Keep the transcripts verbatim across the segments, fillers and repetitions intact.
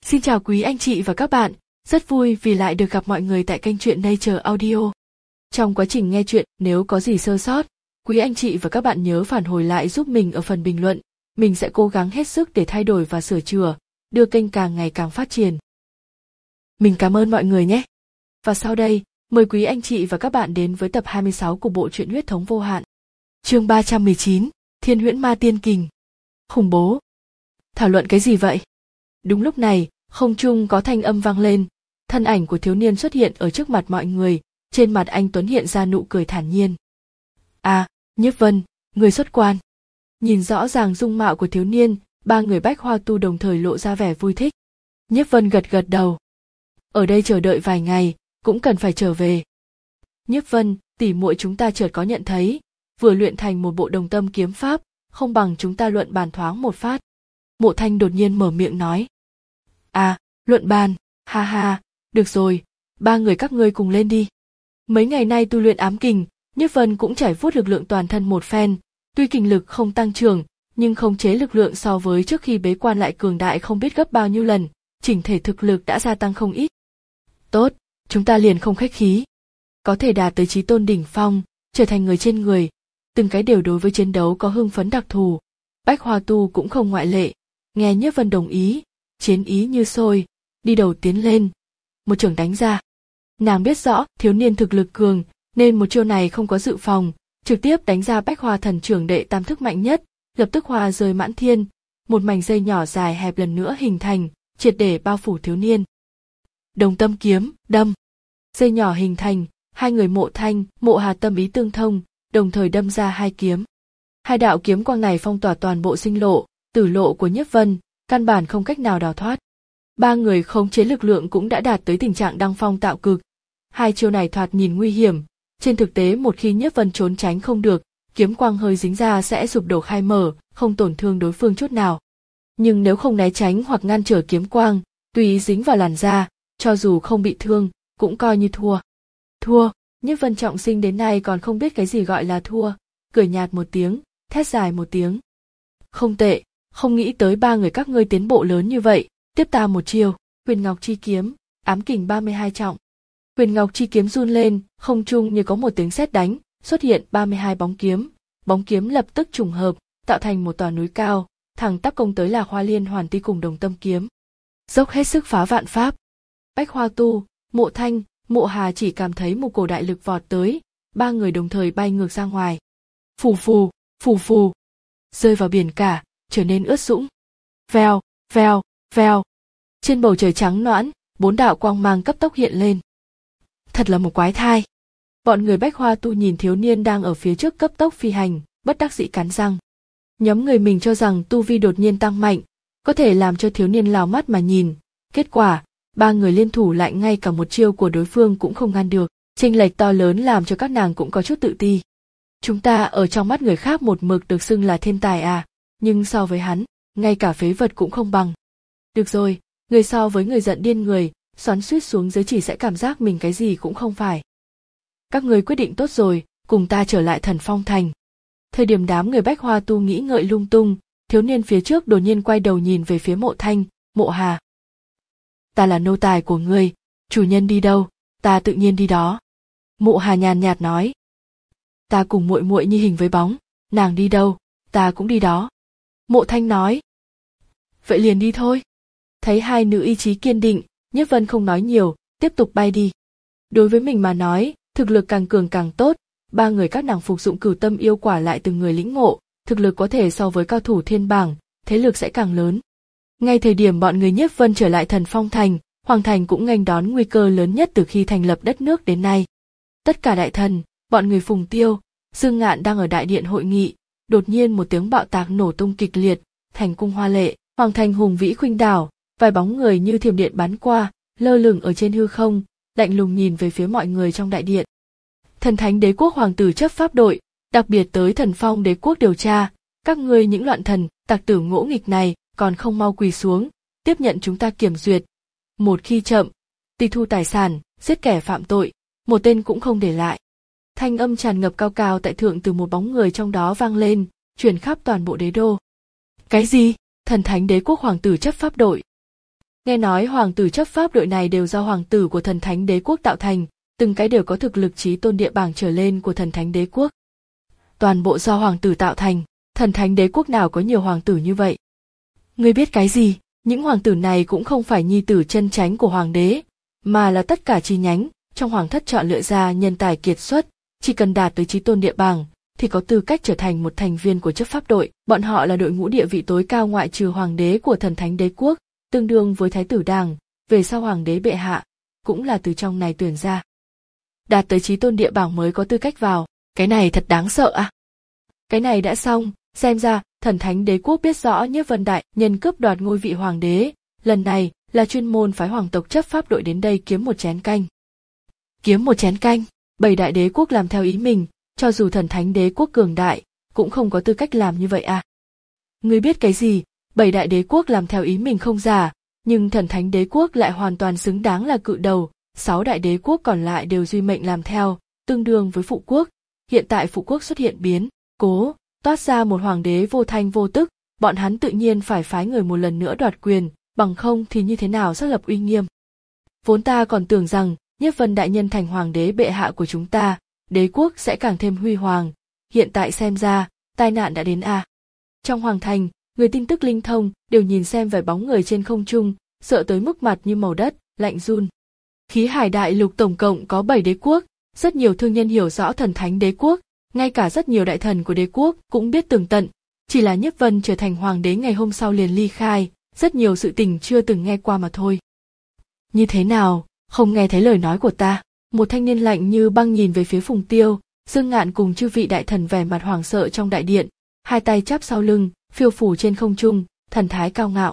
Xin chào quý anh chị và các bạn, rất vui vì lại được gặp mọi người tại kênh truyện Nature Audio. Trong quá trình nghe truyện, nếu có gì sơ sót, quý anh chị và các bạn nhớ phản hồi lại giúp mình ở phần bình luận. Mình sẽ cố gắng hết sức để thay đổi và sửa chữa, đưa kênh càng ngày càng phát triển. Mình cảm ơn mọi người nhé. Và sau đây, mời quý anh chị và các bạn đến với tập hai mươi sáu của bộ truyện Huyết thống vô hạn. Chương ba trăm mười chín, Thiên huyễn ma tiên kình. Khủng bố. Thảo luận cái gì vậy? Đúng lúc này, không trung có thanh âm vang lên, thân ảnh của thiếu niên xuất hiện ở trước mặt mọi người, trên mặt anh Tuấn hiện ra nụ cười thản nhiên. À, Nhiếp Vân, người xuất quan. Nhìn rõ ràng dung mạo của thiếu niên, ba người Bách Hoa Tu đồng thời lộ ra vẻ vui thích. Nhiếp Vân gật gật đầu. Ở đây chờ đợi vài ngày, cũng cần phải trở về. Nhiếp Vân, tỉ muội chúng ta chợt có nhận thấy, vừa luyện thành một bộ đồng tâm kiếm pháp, không bằng chúng ta luận bàn thoáng một phát. Mộ Thanh đột nhiên mở miệng nói. À, luận bàn, ha ha, được rồi, ba người các ngươi cùng lên đi. Mấy ngày nay tu luyện ám kình, Nhiếp Vân cũng trải vuốt lực lượng toàn thân một phen, tuy kình lực không tăng trưởng, nhưng khống chế lực lượng so với trước khi bế quan lại cường đại không biết gấp bao nhiêu lần, chỉnh thể thực lực đã gia tăng không ít. Tốt, chúng ta liền không khách khí. Có thể đạt tới chí tôn đỉnh phong, trở thành người trên người, từng cái đều đối với chiến đấu có hưng phấn đặc thù. Bách Hoa Tu cũng không ngoại lệ, nghe Nhiếp Vân đồng ý, chiến ý như sôi, đi đầu tiến lên, một chưởng đánh ra. Nàng biết rõ thiếu niên thực lực cường, nên một chiêu này không có dự phòng, trực tiếp đánh ra Bách Hoa Thần Chưởng đệ tam thức mạnh nhất, lập tức hoa rơi mãn thiên, một mảnh dây nhỏ dài hẹp lần nữa hình thành, triệt để bao phủ thiếu niên. Đồng tâm kiếm, đâm. Dây nhỏ hình thành, hai người Mộ Thanh, Mộ Hà tâm ý tương thông, đồng thời đâm ra hai kiếm. Hai đạo kiếm quang này phong tỏa toàn bộ sinh lộ, tử lộ của Nhiếp Vân, căn bản không cách nào đào thoát. Ba người khống chế lực lượng cũng đã đạt tới tình trạng đăng phong tạo cực. Hai chiêu này thoạt nhìn nguy hiểm, trên thực tế một khi Nhiếp Vân trốn tránh không được, kiếm quang hơi dính ra sẽ sụp đổ khai mở, không tổn thương đối phương chút nào. Nhưng nếu không né tránh hoặc ngăn trở kiếm quang, tùy ý dính vào làn da, cho dù không bị thương, cũng coi như thua. Thua, Nhiếp Vân trọng sinh đến nay còn không biết cái gì gọi là thua, cười nhạt một tiếng, thét dài một tiếng. Không tệ, không nghĩ tới ba người các ngươi tiến bộ lớn như vậy, tiếp ta một chiêu, Huyền Ngọc Chi Kiếm, ám kình ba mươi hai trọng. Huyền Ngọc Chi Kiếm run lên, không trung như có một tiếng sét đánh, xuất hiện ba mươi hai bóng kiếm, bóng kiếm lập tức trùng hợp, tạo thành một tòa núi cao, thẳng tắp công tới là Hoa Liên Hoàn Ti cùng Đồng Tâm Kiếm. Dốc hết sức phá vạn pháp. Bách Hoa Tu, Mộ Thanh, Mộ Hà chỉ cảm thấy một cổ đại lực vọt tới, ba người đồng thời bay ngược ra ngoài. Phù phù, phù phù, rơi vào biển cả, trở nên ướt sũng. Vèo, vèo, vèo. Trên bầu trời trắng nõn, bốn đạo quang mang cấp tốc hiện lên. Thật là một quái thai. Bọn người Bách Hoa Tu nhìn thiếu niên đang ở phía trước cấp tốc phi hành, bất đắc dĩ cắn răng. Nhóm người mình cho rằng tu vi đột nhiên tăng mạnh, có thể làm cho thiếu niên lào mắt mà nhìn. Kết quả, ba người liên thủ lại ngay cả một chiêu của đối phương cũng không ngăn được. Chênh lệch to lớn làm cho các nàng cũng có chút tự ti. Chúng ta ở trong mắt người khác một mực được xưng là thiên tài à, nhưng so với hắn, ngay cả phế vật cũng không bằng. Được rồi, người so với người giận điên người, xoắn xuýt xuống dưới chỉ sẽ cảm giác mình cái gì cũng không phải. Các người quyết định tốt rồi, cùng ta trở lại Thần Phong Thành. Thời điểm đám người Bách Hoa Tu nghĩ ngợi lung tung, thiếu niên phía trước đột nhiên quay đầu nhìn về phía Mộ Thanh, Mộ Hà. Ta là nô tài của ngươi, chủ nhân đi đâu, ta tự nhiên đi đó. Mộ Hà nhàn nhạt nói. Ta cùng muội muội như hình với bóng, nàng đi đâu, ta cũng đi đó. Mộ Thanh nói. Vậy liền đi thôi. Thấy hai nữ ý chí kiên định, Nhiếp Vân không nói nhiều, tiếp tục bay đi. Đối với mình mà nói, thực lực càng cường càng tốt, ba người các nàng phục dụng Cửu Tâm Yêu Quả lại từng người lĩnh ngộ, thực lực có thể so với cao thủ thiên bảng, thế lực sẽ càng lớn. Ngay thời điểm bọn người Nhiếp Vân trở lại Thần Phong Thành, Hoàng Thành cũng nghênh đón nguy cơ lớn nhất từ khi thành lập đất nước đến nay. Tất cả đại thần, bọn người Phùng Tiêu, Dương Ngạn đang ở đại điện hội nghị, đột nhiên một tiếng bạo tạc nổ tung kịch liệt, thành cung hoa lệ, Hoàng Thành hùng vĩ khuynh đảo, vài bóng người như thiểm điện bắn qua, lơ lửng ở trên hư không, lạnh lùng nhìn về phía mọi người trong đại điện. Thần Thánh Đế Quốc hoàng tử chấp pháp đội, đặc biệt tới Thần Phong Đế Quốc điều tra, các ngươi những loạn thần, tặc tử ngỗ nghịch này, còn không mau quỳ xuống, tiếp nhận chúng ta kiểm duyệt. Một khi chậm, tịch thu tài sản, giết kẻ phạm tội, một tên cũng không để lại. Thanh âm tràn ngập cao cao tại thượng từ một bóng người trong đó vang lên, truyền khắp toàn bộ đế đô. Cái gì? Thần Thánh Đế Quốc hoàng tử chấp pháp đội. Nghe nói hoàng tử chấp pháp đội này đều do hoàng tử của thần thánh đế quốc tạo thành, từng cái đều có thực lực chí tôn địa bảng trở lên của thần thánh đế quốc. Toàn bộ do hoàng tử tạo thành, thần thánh đế quốc nào có nhiều hoàng tử như vậy? Ngươi biết cái gì? Những hoàng tử này cũng không phải nhi tử chân chánh của hoàng đế, mà là tất cả chi nhánh trong hoàng thất chọn lựa ra nhân tài kiệt xuất, chỉ cần đạt tới chí tôn địa bảng thì có tư cách trở thành một thành viên của chấp pháp đội. Bọn họ là đội ngũ địa vị tối cao ngoại trừ hoàng đế của thần thánh đế quốc, tương đương với thái tử đảng, về sau hoàng đế bệ hạ cũng là từ trong này tuyển ra. Đạt tới chí tôn địa bảng mới có tư cách vào, cái này thật đáng sợ à? Cái này đã xong, xem ra thần thánh đế quốc biết rõ Nhiếp Vân đại nhân cướp đoạt ngôi vị hoàng đế, lần này là chuyên môn phái hoàng tộc chấp pháp đội đến đây kiếm một chén canh. Kiếm một chén canh, bảy đại đế quốc làm theo ý mình, cho dù thần thánh đế quốc cường đại, cũng không có tư cách làm như vậy à? Ngươi biết cái gì? Bảy đại đế quốc làm theo ý mình không giả, nhưng thần thánh đế quốc lại hoàn toàn xứng đáng là cự đầu, sáu đại đế quốc còn lại đều duy mệnh làm theo, tương đương với phụ quốc. Hiện tại phụ quốc xuất hiện biến cố, toát ra một hoàng đế vô thanh vô tức, bọn hắn tự nhiên phải phái người một lần nữa đoạt quyền, bằng không thì như thế nào xác lập uy nghiêm. Vốn ta còn tưởng rằng Nhiếp Vân đại nhân thành hoàng đế bệ hạ của chúng ta, đế quốc sẽ càng thêm huy hoàng, hiện tại xem ra tai nạn đã đến à. Trong hoàng thành, người tin tức linh thông đều nhìn xem vài bóng người trên không trung, sợ tới mức mặt như màu đất, lạnh run. Khí hải đại lục tổng cộng có bảy đế quốc, rất nhiều thương nhân hiểu rõ thần thánh đế quốc, ngay cả rất nhiều đại thần của đế quốc cũng biết tường tận, chỉ là Nhiếp Vân trở thành hoàng đế ngày hôm sau liền ly khai, rất nhiều sự tình chưa từng nghe qua mà thôi. Như thế nào, không nghe thấy lời nói của ta? Một thanh niên lạnh như băng nhìn về phía Phùng Tiêu, Dương Ngạn cùng chư vị đại thần vẻ mặt hoảng sợ trong đại điện, hai tay chắp sau lưng, phiêu phù trên không trung, thần thái cao ngạo.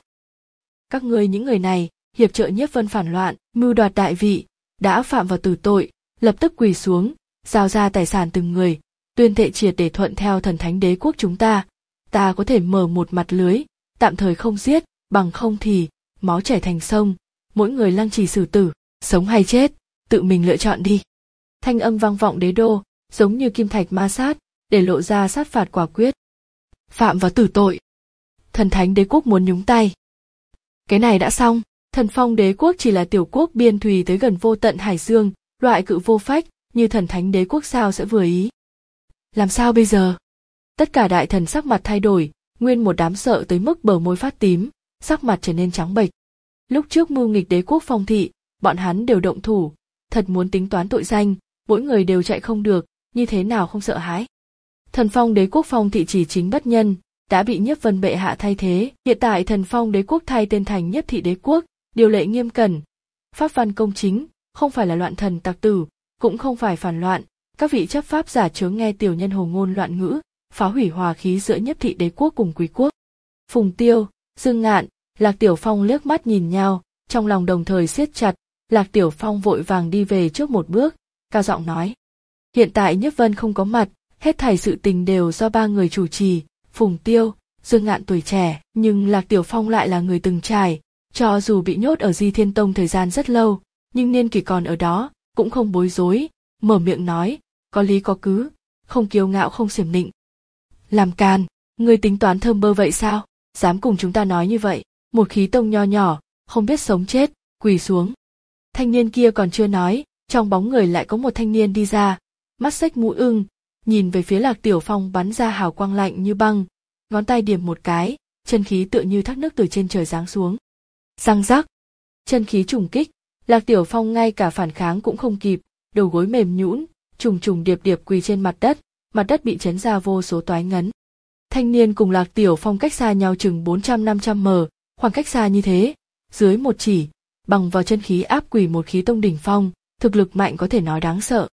Các ngươi những người này, hiệp trợ Nhiếp Vân phản loạn, mưu đoạt đại vị, đã phạm vào tử tội, lập tức quỳ xuống, giao ra tài sản từng người, tuyên thệ triệt để thuận theo thần thánh đế quốc chúng ta. Ta có thể mở một mặt lưới, tạm thời không giết, bằng không thì máu chảy thành sông, mỗi người lăng trì xử tử, sống hay chết, tự mình lựa chọn đi. Thanh âm vang vọng đế đô, giống như kim thạch ma sát, để lộ ra sát phạt quả quyết. Phạm vào tử tội, thần thánh đế quốc muốn nhúng tay. Cái này đã xong, thần phong đế quốc chỉ là tiểu quốc biên thùy tới gần vô tận hải dương, loại cự vô phách, như thần thánh đế quốc sao sẽ vừa ý. Làm sao bây giờ? Tất cả đại thần sắc mặt thay đổi, nguyên một đám sợ tới mức bờ môi phát tím, sắc mặt trở nên trắng bệch. Lúc trước mưu nghịch đế quốc Phong thị, bọn hắn đều động thủ, thật muốn tính toán tội danh, mỗi người đều chạy không được, như thế nào không sợ hãi. Thần phong đế quốc Phong thị chỉ chính bất nhân, đã bị Nhiếp Vân bệ hạ thay thế, hiện tại thần phong đế quốc thay tên thành Nhiếp thị đế quốc, điều lệ nghiêm cẩn, pháp văn công chính, không phải là loạn thần tặc tử, cũng không phải phản loạn, các vị chấp pháp giả chớ nghe tiểu nhân hồ ngôn loạn ngữ, phá hủy hòa khí giữa Nhiếp thị đế quốc cùng quý quốc. Phùng Tiêu, Dương Ngạn, Lạc Tiểu Phong liếc mắt nhìn nhau, trong lòng đồng thời siết chặt. Lạc Tiểu Phong vội vàng đi về trước một bước, cao giọng nói: hiện tại Nhiếp Vân không có mặt, hết thảy sự tình đều do ba người chủ trì, Phùng Tiêu, Dương Ngạn tuổi trẻ, nhưng Lạc Tiểu Phong lại là người từng trải, cho dù bị nhốt ở Di Thiên Tông thời gian rất lâu, nhưng niên kỷ còn ở đó, cũng không bối rối, mở miệng nói, có lý có cứ, không kiêu ngạo không xiểm nịnh. Làm càn, ngươi tính toán thơm bơ vậy sao? Dám cùng chúng ta nói như vậy? Một khí tông nho nhỏ, không biết sống chết, quỳ xuống. Thanh niên kia còn chưa nói, trong bóng người lại có một thanh niên đi ra, mắt xếch mũi ưng, nhìn về phía Lạc Tiểu Phong bắn ra hào quang lạnh như băng, ngón tay điểm một cái, chân khí tựa như thác nước từ trên trời giáng xuống. Răng rắc, chân khí trùng kích, Lạc Tiểu Phong ngay cả phản kháng cũng không kịp, đầu gối mềm nhũn, trùng trùng điệp điệp quỳ trên mặt đất, mặt đất bị chấn ra vô số toái ngấn. Thanh niên cùng Lạc Tiểu Phong cách xa nhau chừng bốn trăm năm trăm mờ, khoảng cách xa như thế, dưới một chỉ, bằng vào chân khí áp quỳ một khí tông đỉnh phong, thực lực mạnh có thể nói đáng sợ.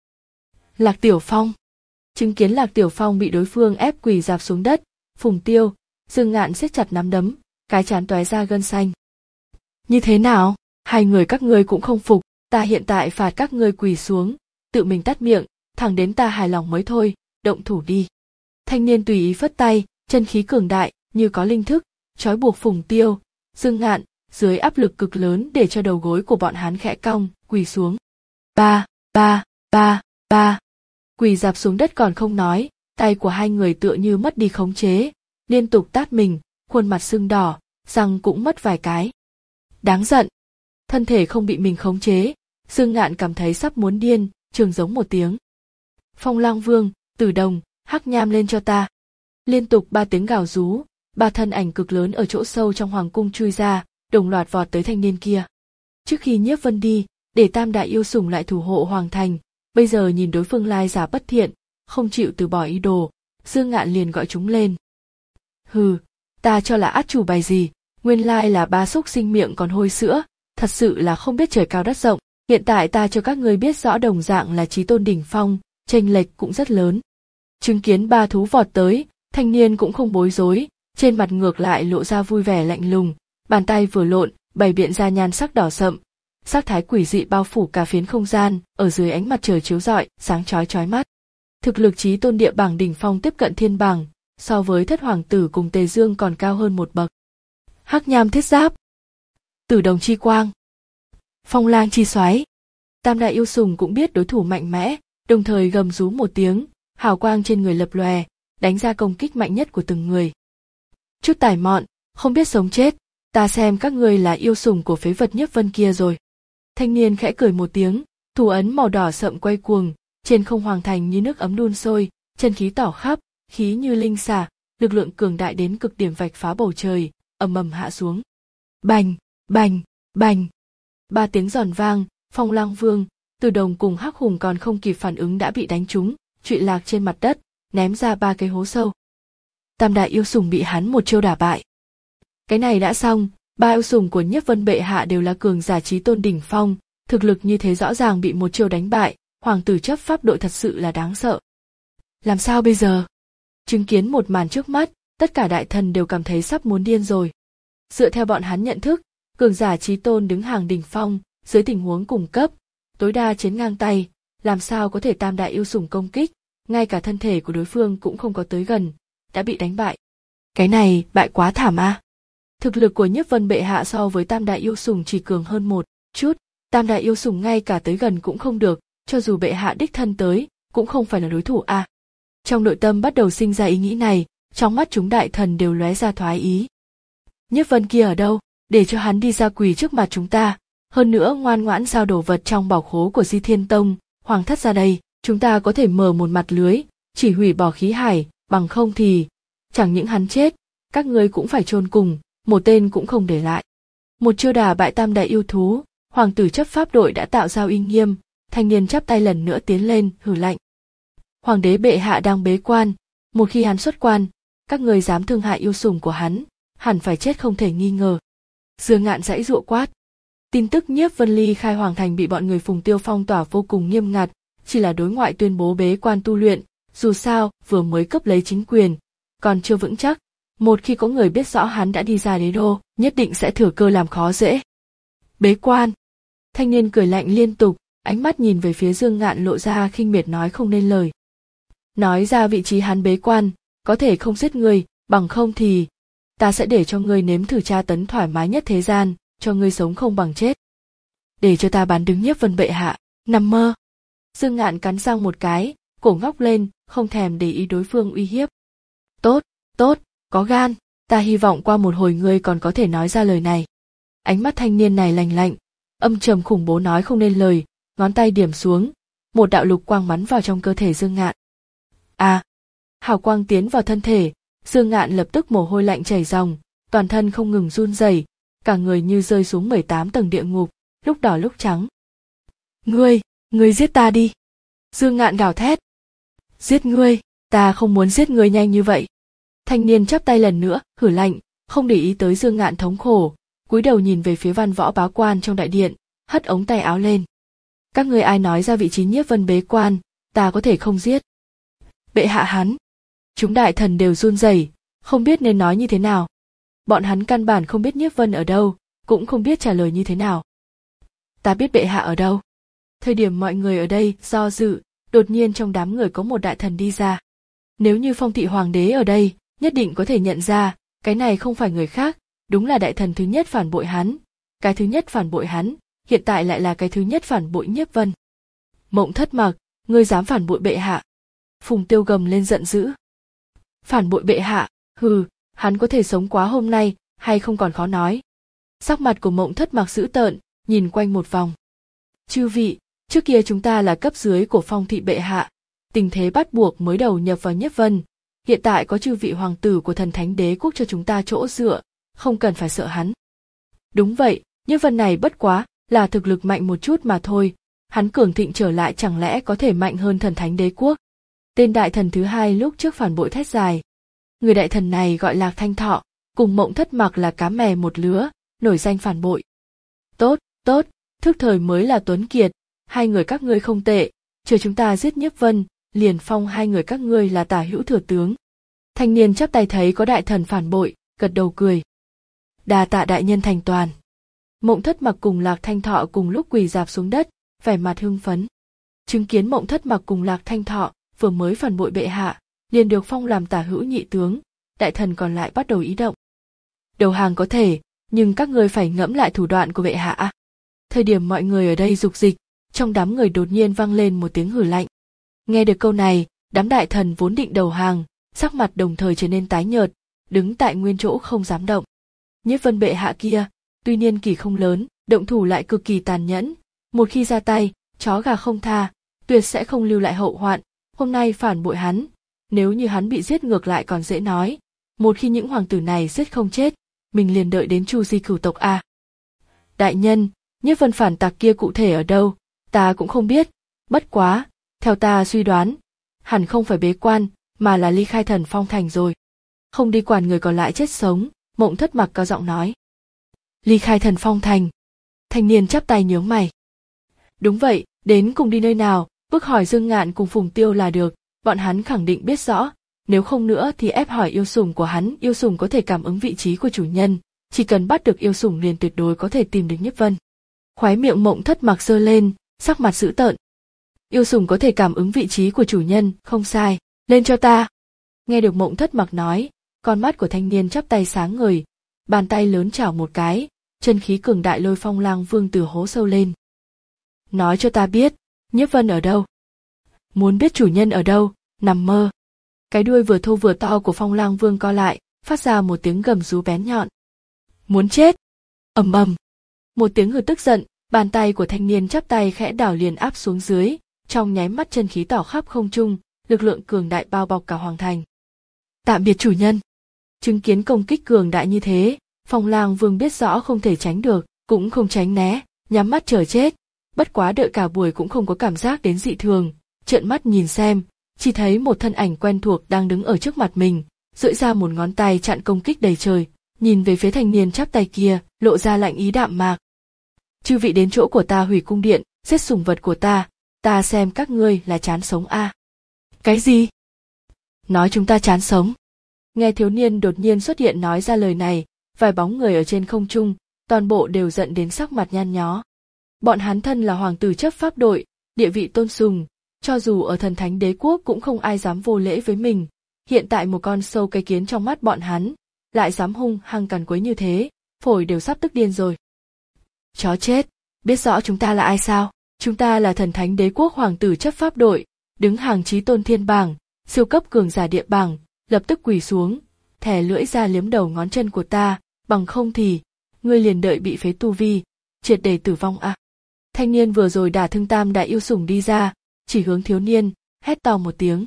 Lạc Tiểu Phong, chứng kiến Lạc Tiểu Phong bị đối phương ép quỳ rạp xuống đất, Phùng Tiêu, Dương Ngạn siết chặt nắm đấm, cái trán tóe ra gân xanh. Như thế nào, hai người các ngươi cũng không phục, ta hiện tại phạt các ngươi quỳ xuống, tự mình tắt miệng, thẳng đến ta hài lòng mới thôi, động thủ đi. Thanh niên tùy ý phất tay, chân khí cường đại, như có linh thức, trói buộc Phùng Tiêu, Dương Ngạn, dưới áp lực cực lớn để cho đầu gối của bọn hắn khẽ cong, quỳ xuống. Ba, ba, ba, ba. Quỳ rạp xuống đất còn không nói, tay của hai người tựa như mất đi khống chế, liên tục tát mình, khuôn mặt sưng đỏ, răng cũng mất vài cái. Đáng giận. Thân thể không bị mình khống chế, Dương Ngạn cảm thấy sắp muốn điên, trường giống một tiếng. Phong Lang Vương, Tử Đồng, Hắc Nham lên cho ta. Liên tục ba tiếng gào rú, ba thân ảnh cực lớn ở chỗ sâu trong hoàng cung chui ra, đồng loạt vọt tới thanh niên kia. Trước khi Nhiếp Vân đi, để Tam đại yêu sủng lại thủ hộ hoàng thành, bây giờ nhìn đối phương lai giả bất thiện, không chịu từ bỏ ý đồ, Dương Ngạn liền gọi chúng lên. Hừ, ta cho là át chủ bài gì, nguyên lai là ba xúc sinh miệng còn hôi sữa, thật sự là không biết trời cao đất rộng. Hiện tại ta cho các ngươi biết rõ đồng dạng là chí tôn đỉnh phong, chênh lệch cũng rất lớn. Chứng kiến ba thú vọt tới, thanh niên cũng không bối rối, trên mặt ngược lại lộ ra vui vẻ lạnh lùng, bàn tay vừa lộn, bày biện ra nhan sắc đỏ sậm, sắc thái quỷ dị bao phủ cả phiến không gian, ở dưới ánh mặt trời chiếu rọi, sáng chói chói mắt. Thực lực chí tôn địa bảng đỉnh phong tiếp cận thiên bảng, so với thất hoàng tử cùng Tề Dương còn cao hơn một bậc. Hắc Nham thiết giáp, Tử Đồng chi quang, Phong Lang chi xoáy. Tam đại yêu sủng cũng biết đối thủ mạnh mẽ, đồng thời gầm rú một tiếng, hào quang trên người lập lòe, đánh ra công kích mạnh nhất của từng người. Chút tài mọn, không biết sống chết, ta xem các ngươi là yêu sủng của phế vật Nhiếp Vân kia rồi. Thanh niên khẽ cười một tiếng, thủ ấn màu đỏ sậm quay cuồng, trên không hoàng thành như nước ấm đun sôi, chân khí tỏ khắp, khí như linh xà, lực lượng cường đại đến cực điểm vạch phá bầu trời, ầm ầm hạ xuống. Bành, bành, bành. Ba tiếng giòn vang, Phong Lang Vương, Tử Đồng cùng Hắc Hùng còn không kịp phản ứng đã bị đánh trúng, trụy lạc trên mặt đất, ném ra ba cái hố sâu. Tam đại yêu sủng bị hắn một chiêu đả bại. Cái này đã xong, ba yêu sủng của Nhiếp Vân bệ hạ đều là cường giả chí tôn đỉnh phong, thực lực như thế rõ ràng bị một chiêu đánh bại, hoàng tử chấp pháp đội thật sự là đáng sợ. Làm sao bây giờ? Chứng kiến một màn trước mắt, tất cả đại thần đều cảm thấy sắp muốn điên rồi. Dựa theo bọn hắn nhận thức, cường giả chí tôn đứng hàng đỉnh phong, dưới tình huống cùng cấp, tối đa chiến ngang tay, làm sao có thể tam đại yêu sủng công kích, ngay cả thân thể của đối phương cũng không có tới gần, đã bị đánh bại. Cái này bại quá thảm a. Thực lực của Nhiếp Vân bệ hạ so với tam đại yêu sủng chỉ cường hơn một chút, tam đại yêu sủng ngay cả tới gần cũng không được, cho dù bệ hạ đích thân tới, cũng không phải là đối thủ a. Trong nội tâm bắt đầu sinh ra ý nghĩ này, trong mắt chúng đại thần đều lóe ra thoái ý. Nhiếp Vân kia ở đâu, để cho hắn đi ra quỳ trước mặt chúng ta, hơn nữa ngoan ngoãn giao đồ vật trong bảo khố của Di Thiên Tông, hoàng thất ra đây, chúng ta có thể mở một mặt lưới, chỉ hủy bỏ khí hải, bằng không thì, chẳng những hắn chết, các ngươi cũng phải chôn cùng, một tên cũng không để lại. Một chiêu đả bại tam đại yêu thú, hoàng tử chấp pháp đội đã tạo ra uy nghiêm, thanh niên chắp tay lần nữa tiến lên, hử lạnh. Hoàng đế bệ hạ đang bế quan, một khi hắn xuất quan, các ngươi dám thương hại yêu sủng của hắn, hẳn phải chết không thể nghi ngờ. Dương Ngạn giãy giụa quát. Tin tức Nhiếp Vân ly khai hoàng thành bị bọn người Phùng Tiêu phong tỏa vô cùng nghiêm ngặt, chỉ là đối ngoại tuyên bố bế quan tu luyện, dù sao vừa mới cấp lấy chính quyền, còn chưa vững chắc, một khi có người biết rõ hắn đã đi ra đế đô, nhất định sẽ thừa cơ làm khó dễ. Bế quan. Thanh niên cười lạnh liên tục, ánh mắt nhìn về phía Dương Ngạn lộ ra khinh miệt nói không nên lời. Nói ra vị trí hắn bế quan, có thể không giết ngươi, bằng không thì ta sẽ để cho ngươi nếm thử tra tấn thoải mái nhất thế gian, cho ngươi sống không bằng chết. Để cho ta bán đứng Nhiếp Vân bệ hạ, nằm mơ. Dương Ngạn cắn răng một cái, cổ ngóc lên, không thèm để ý đối phương uy hiếp. Tốt, tốt, có gan, ta hy vọng qua một hồi ngươi còn có thể nói ra lời này. Ánh mắt thanh niên này lạnh lạnh, âm trầm khủng bố nói không nên lời, ngón tay điểm xuống, một đạo lục quang bắn vào trong cơ thể Dương Ngạn. À, hào quang tiến vào thân thể, Dương Ngạn lập tức mồ hôi lạnh chảy ròng, toàn thân không ngừng run rẩy, cả người như rơi xuống mười tám tầng địa ngục, lúc đỏ lúc trắng. Ngươi, ngươi giết ta đi. Dương Ngạn gào thét. Giết ngươi, ta không muốn giết ngươi nhanh như vậy. Thanh niên chắp tay lần nữa, hử lạnh, không để ý tới Dương Ngạn thống khổ, cúi đầu nhìn về phía văn võ bá quan trong đại điện, hất ống tay áo lên. Các ngươi ai nói ra vị trí Nhiếp Vân bế quan, ta có thể không giết. Bệ hạ hắn. Chúng đại thần đều run rẩy, không biết nên nói như thế nào. Bọn hắn căn bản không biết Nhiếp Vân ở đâu, cũng không biết trả lời như thế nào. Ta biết bệ hạ ở đâu. Thời điểm mọi người ở đây do dự, đột nhiên trong đám người có một đại thần đi ra. Nếu như Phong thị hoàng đế ở đây, nhất định có thể nhận ra, cái này không phải người khác, đúng là đại thần thứ nhất phản bội hắn. Cái thứ nhất phản bội hắn, hiện tại lại là cái thứ nhất phản bội Nhiếp Vân. Mộng Thất Mặc, ngươi dám phản bội bệ hạ. Phùng Tiêu gầm lên giận dữ. Phản bội bệ hạ, hừ, hắn có thể sống quá hôm nay, hay không còn khó nói. Sắc mặt của Mộng Thất Mặc dữ tợn, nhìn quanh một vòng. Chư vị, trước kia chúng ta là cấp dưới của Phong thị bệ hạ, tình thế bắt buộc mới đầu nhập vào Nhiếp Vân, hiện tại có chư vị hoàng tử của Thần Thánh Đế quốc cho chúng ta chỗ dựa, không cần phải sợ hắn. Đúng vậy, Nhiếp Vân này bất quá là thực lực mạnh một chút mà thôi, hắn cường thịnh trở lại chẳng lẽ có thể mạnh hơn Thần Thánh Đế quốc. Tên đại thần thứ hai lúc trước phản bội thét dài. Người đại thần này gọi Lạc Thanh Thọ, cùng Mộng Thất Mặc là cá mè một lứa, nổi danh phản bội. Tốt, tốt, thức thời mới là tuấn kiệt, hai người các ngươi không tệ, chờ chúng ta giết Nhiếp Vân, liền phong hai người các ngươi là tả hữu thừa tướng. Thanh niên chắp tay thấy có đại thần phản bội, gật đầu cười. Đa tạ đại nhân thành toàn. Mộng Thất Mặc cùng Lạc Thanh Thọ cùng lúc quỳ rạp xuống đất, vẻ mặt hưng phấn. Chứng kiến Mộng Thất Mặc cùng Lạc Thanh Thọ vừa mới phản bội bệ hạ, liền được phong làm tả hữu nhị tướng, đại thần còn lại bắt đầu ý động. Đầu hàng có thể, nhưng các ngươi phải ngẫm lại thủ đoạn của bệ hạ. Thời điểm mọi người ở đây dục dịch, trong đám người đột nhiên vang lên một tiếng hử lạnh. Nghe được câu này, đám đại thần vốn định đầu hàng, sắc mặt đồng thời trở nên tái nhợt, đứng tại nguyên chỗ không dám động. Nhiếp Vân bệ hạ kia, tuy niên kỷ không lớn, động thủ lại cực kỳ tàn nhẫn, một khi ra tay, chó gà không tha, tuyệt sẽ không lưu lại hậu hoạn. Hôm nay phản bội hắn, nếu như hắn bị giết ngược lại còn dễ nói, một khi những hoàng tử này giết không chết, mình liền đợi đến chu di cửu tộc a. Đại nhân, Nhiếp Vân phản tặc kia cụ thể ở đâu, ta cũng không biết, bất quá, theo ta suy đoán, hẳn không phải bế quan, mà là ly khai Thần Phong thành rồi. Không đi quản người còn lại chết sống, Mộng Thất Mặc cao giọng nói. Ly khai Thần Phong thành. Thanh niên chắp tay nhướng mày. Đúng vậy, đến cùng đi nơi nào, bước hỏi Dương Ngạn cùng Phùng Tiêu là được, bọn hắn khẳng định biết rõ, nếu không nữa thì ép hỏi yêu sủng của hắn, yêu sủng có thể cảm ứng vị trí của chủ nhân, chỉ cần bắt được yêu sủng liền tuyệt đối có thể tìm được Nhiếp Vân. Khóe miệng Mộng Thất Mặc giơ lên, sắc mặt dữ tợn. Yêu sủng có thể cảm ứng vị trí của chủ nhân, không sai, lên cho ta. Nghe được Mộng Thất Mặc nói, con mắt của thanh niên chắp tay sáng ngời, bàn tay lớn chảo một cái, chân khí cường đại lôi Phong Lang Vương từ hố sâu lên. Nói cho ta biết, Nhiếp Vân ở đâu? Muốn biết chủ nhân ở đâu, nằm mơ. Cái đuôi vừa thô vừa to của Phong Lang Vương co lại, phát ra một tiếng gầm rú bén nhọn. Muốn chết! Ầm ầm! Một tiếng hừ tức giận, bàn tay của thanh niên chắp tay khẽ đảo liền áp xuống dưới, trong nháy mắt chân khí tỏ khắp không trung, lực lượng cường đại bao bọc cả hoàng thành. Tạm biệt chủ nhân. Chứng kiến công kích cường đại như thế, Phong Lang Vương biết rõ không thể tránh được, cũng không tránh né, nhắm mắt chờ chết. Bất quá đợi cả buổi cũng không có cảm giác đến dị thường, trợn mắt nhìn xem, chỉ thấy một thân ảnh quen thuộc đang đứng ở trước mặt mình, duỗi ra một ngón tay chặn công kích đầy trời, nhìn về phía thanh niên chắp tay kia, lộ ra lạnh ý đạm mạc. Chư vị đến chỗ của ta hủy cung điện, giết sủng vật của ta, ta xem các ngươi là chán sống a. À? Cái gì? Nói chúng ta chán sống? Nghe thiếu niên đột nhiên xuất hiện nói ra lời này, vài bóng người ở trên không trung, toàn bộ đều giận đến sắc mặt nhăn nhó. Bọn hắn thân là hoàng tử chấp pháp đội, địa vị tôn sùng, cho dù ở Thần Thánh Đế quốc cũng không ai dám vô lễ với mình. Hiện tại một con sâu cái kiến trong mắt bọn hắn, lại dám hung hăng càn quấy như thế, phổi đều sắp tức điên rồi. Chó chết, biết rõ chúng ta là ai sao? Chúng ta là Thần Thánh Đế quốc hoàng tử chấp pháp đội, đứng hàng chí tôn thiên bảng, siêu cấp cường giả địa bảng, lập tức quỳ xuống, thè lưỡi ra liếm đầu ngón chân của ta, bằng không thì, ngươi liền đợi bị phế tu vi, triệt để tử vong a. À. Thanh niên vừa rồi đả thương tam đại yêu sủng đi ra, chỉ hướng thiếu niên, hét to một tiếng.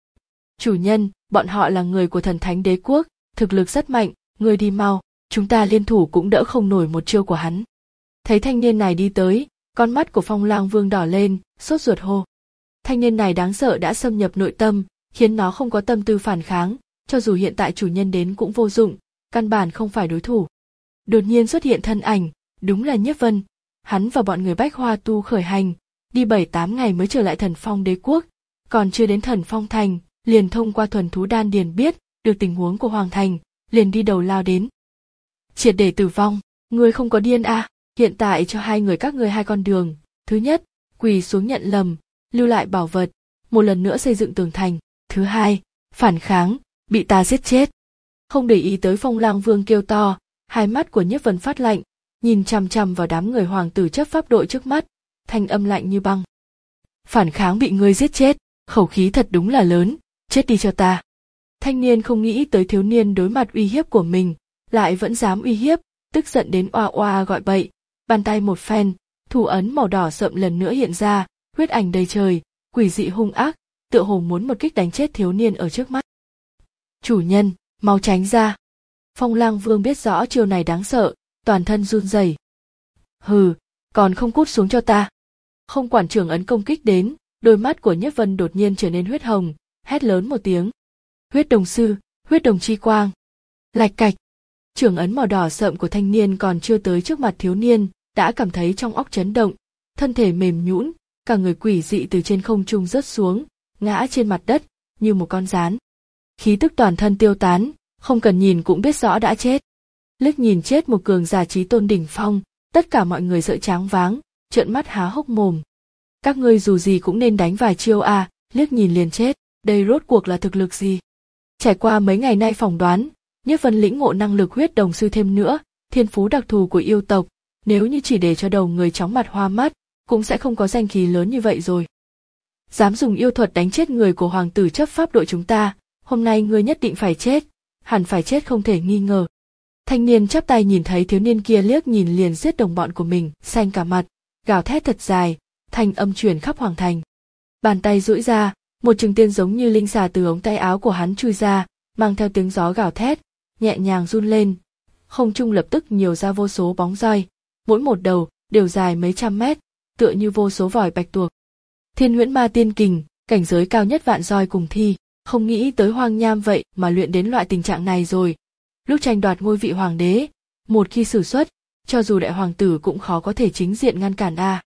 Chủ nhân, bọn họ là người của Thần Thánh Đế quốc, thực lực rất mạnh, ngươi đi mau, chúng ta liên thủ cũng đỡ không nổi một chiêu của hắn. Thấy thanh niên này đi tới, con mắt của Phong Lang Vương đỏ lên, sốt ruột hô. Thanh niên này đáng sợ đã xâm nhập nội tâm, khiến nó không có tâm tư phản kháng, cho dù hiện tại chủ nhân đến cũng vô dụng, căn bản không phải đối thủ. Đột nhiên xuất hiện thân ảnh, đúng là Nhiếp Vân, hắn và bọn người Bách Hoa tu khởi hành, đi bảy tám ngày mới trở lại Thần Phong Đế quốc, còn chưa đến Thần Phong thành, liền thông qua thuần thú đan điền biết được tình huống của hoàng thành, liền đi đầu lao đến. Triệt để tử vong, ngươi không có điên à, hiện tại cho hai người các ngươi hai con đường, thứ nhất, quỳ xuống nhận lầm, lưu lại bảo vật, một lần nữa xây dựng tường thành, thứ hai, phản kháng, bị ta giết chết. Không để ý tới Phong Lang Vương kêu to, hai mắt của Nhiếp Vân phát lạnh, nhìn chằm chằm vào đám người hoàng tử chấp pháp đội trước mắt, thanh âm lạnh như băng. Phản kháng bị ngươi giết chết, khẩu khí thật đúng là lớn, chết đi cho ta. Thanh niên không nghĩ tới thiếu niên đối mặt uy hiếp của mình, lại vẫn dám uy hiếp, tức giận đến oa oa gọi bậy, bàn tay một phen, thủ ấn màu đỏ sậm lần nữa hiện ra, huyết ảnh đầy trời, quỷ dị hung ác, tựa hồ muốn một kích đánh chết thiếu niên ở trước mắt. Chủ nhân, mau tránh ra. Phong Lang Vương biết rõ chiêu này đáng sợ, toàn thân run rẩy. Hừ, còn không cút xuống cho ta. Không quản trưởng ấn công kích đến, đôi mắt của Nhiếp Vân đột nhiên trở nên huyết hồng, hét lớn một tiếng. Huyết đồng sư, huyết đồng chi quang. Lạch cạch. Trưởng ấn màu đỏ sậm của thanh niên còn chưa tới trước mặt thiếu niên, đã cảm thấy trong óc chấn động, thân thể mềm nhũn, cả người quỷ dị từ trên không trung rớt xuống, ngã trên mặt đất như một con gián. Khí tức toàn thân tiêu tán, không cần nhìn cũng biết rõ đã chết. Liếc nhìn chết một cường giả chí tôn đỉnh phong, tất cả mọi người sợ choáng váng, trợn mắt há hốc mồm. Các ngươi dù gì cũng nên đánh vài chiêu à, liếc nhìn liền chết, đây rốt cuộc là thực lực gì? Trải qua mấy ngày nay phỏng đoán, Nhiếp Vân lĩnh ngộ năng lực huyết đồng sư thêm nữa, thiên phú đặc thù của yêu tộc, nếu như chỉ để cho đầu người chóng mặt hoa mắt, cũng sẽ không có danh khí lớn như vậy rồi. Dám dùng yêu thuật đánh chết người của hoàng tử chấp pháp đội chúng ta, hôm nay ngươi nhất định phải chết, hẳn phải chết không thể nghi ngờ. Thanh niên chắp tay nhìn thấy thiếu niên kia liếc nhìn liền giết đồng bọn của mình, xanh cả mặt, gào thét thật dài, thanh âm truyền khắp hoàng thành. Bàn tay duỗi ra, một chừng tiên giống như linh xà từ ống tay áo của hắn chui ra, mang theo tiếng gió gào thét, nhẹ nhàng run lên. Không trung lập tức nhiều ra vô số bóng roi, mỗi một đầu đều dài mấy trăm mét, tựa như vô số vòi bạch tuộc. Thiên Huyễn Ma Tiên Kình, cảnh giới cao nhất vạn roi cùng thi, không nghĩ tới Hoang Nham vậy mà luyện đến loại tình trạng này rồi. Lúc tranh đoạt ngôi vị hoàng đế, một khi sử xuất, cho dù đại hoàng tử cũng khó có thể chính diện ngăn cản a.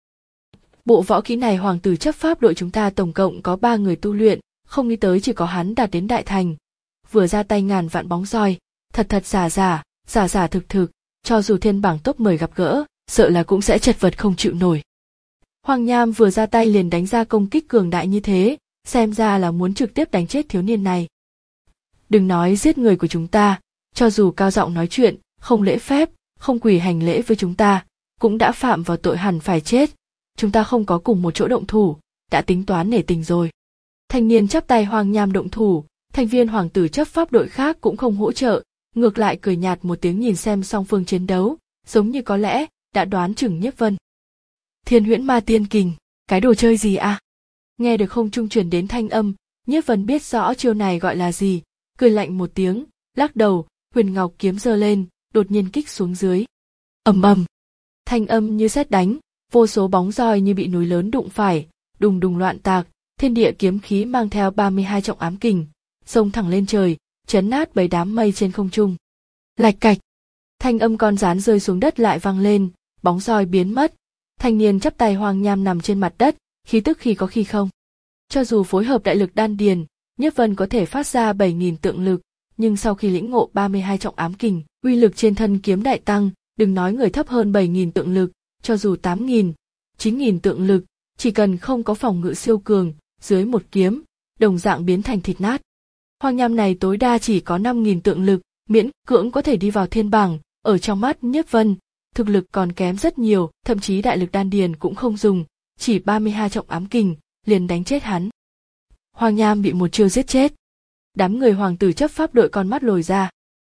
Bộ võ kỹ này hoàng tử chấp pháp đội chúng ta tổng cộng có ba người tu luyện, không nghĩ tới chỉ có hắn đạt đến đại thành. Vừa ra tay ngàn vạn bóng roi, thật thật giả giả, giả giả thực thực, cho dù thiên bảng top mười gặp gỡ, sợ là cũng sẽ chật vật không chịu nổi. Hoang Nham vừa ra tay liền đánh ra công kích cường đại như thế, xem ra là muốn trực tiếp đánh chết thiếu niên này. Đừng nói giết người của chúng ta, cho dù cao giọng nói chuyện, không lễ phép, không quỳ hành lễ với chúng ta, cũng đã phạm vào tội hẳn phải chết. Chúng ta không có cùng một chỗ động thủ, đã tính toán nể tình rồi. Thanh niên chắp tay Hoang Nham động thủ, thành viên hoàng tử chấp pháp đội khác cũng không hỗ trợ, ngược lại cười nhạt một tiếng nhìn xem song phương chiến đấu, giống như có lẽ đã đoán chừng Nhiếp Vân. Thiên Huyễn Ma Tiên Kình, cái đồ chơi gì à? Nghe được không trung truyền đến thanh âm, Nhiếp Vân biết rõ chiêu này gọi là gì, cười lạnh một tiếng, lắc đầu, huyền ngọc kiếm giơ lên, đột nhiên kích xuống dưới. Ầm ầm, thanh âm như sét đánh, vô số bóng roi như bị núi lớn đụng phải, đùng đùng loạn tạc, thiên địa kiếm khí mang theo ba mươi hai trọng ám kình, xông thẳng lên trời, chấn nát bầy đám mây trên không trung. Lạch cạch, thanh âm con rán rơi xuống đất lại vang lên, bóng roi biến mất. Thanh niên chắp tay Hoang Nham nằm trên mặt đất, khí tức khi có khi không. Cho dù phối hợp đại lực đan điền, Nhiếp Vân có thể phát ra bảy nghìn tượng lực, nhưng sau khi lĩnh ngộ ba mươi hai trọng ám kình, uy lực trên thân kiếm đại tăng, đừng nói người thấp hơn bảy nghìn tượng lực, cho dù tám nghìn, chín nghìn tượng lực, chỉ cần không có phòng ngự siêu cường, dưới một kiếm, đồng dạng biến thành thịt nát. Hoang Nham này tối đa chỉ có năm nghìn tượng lực, miễn cưỡng có thể đi vào thiên bảng, ở trong mắt Nhiếp Vân, thực lực còn kém rất nhiều, thậm chí đại lực đan điền cũng không dùng, chỉ ba mươi hai trọng ám kình, liền đánh chết hắn. Hoang Nham bị một chiêu giết chết. Đám người hoàng tử chấp pháp đội con mắt lồi ra.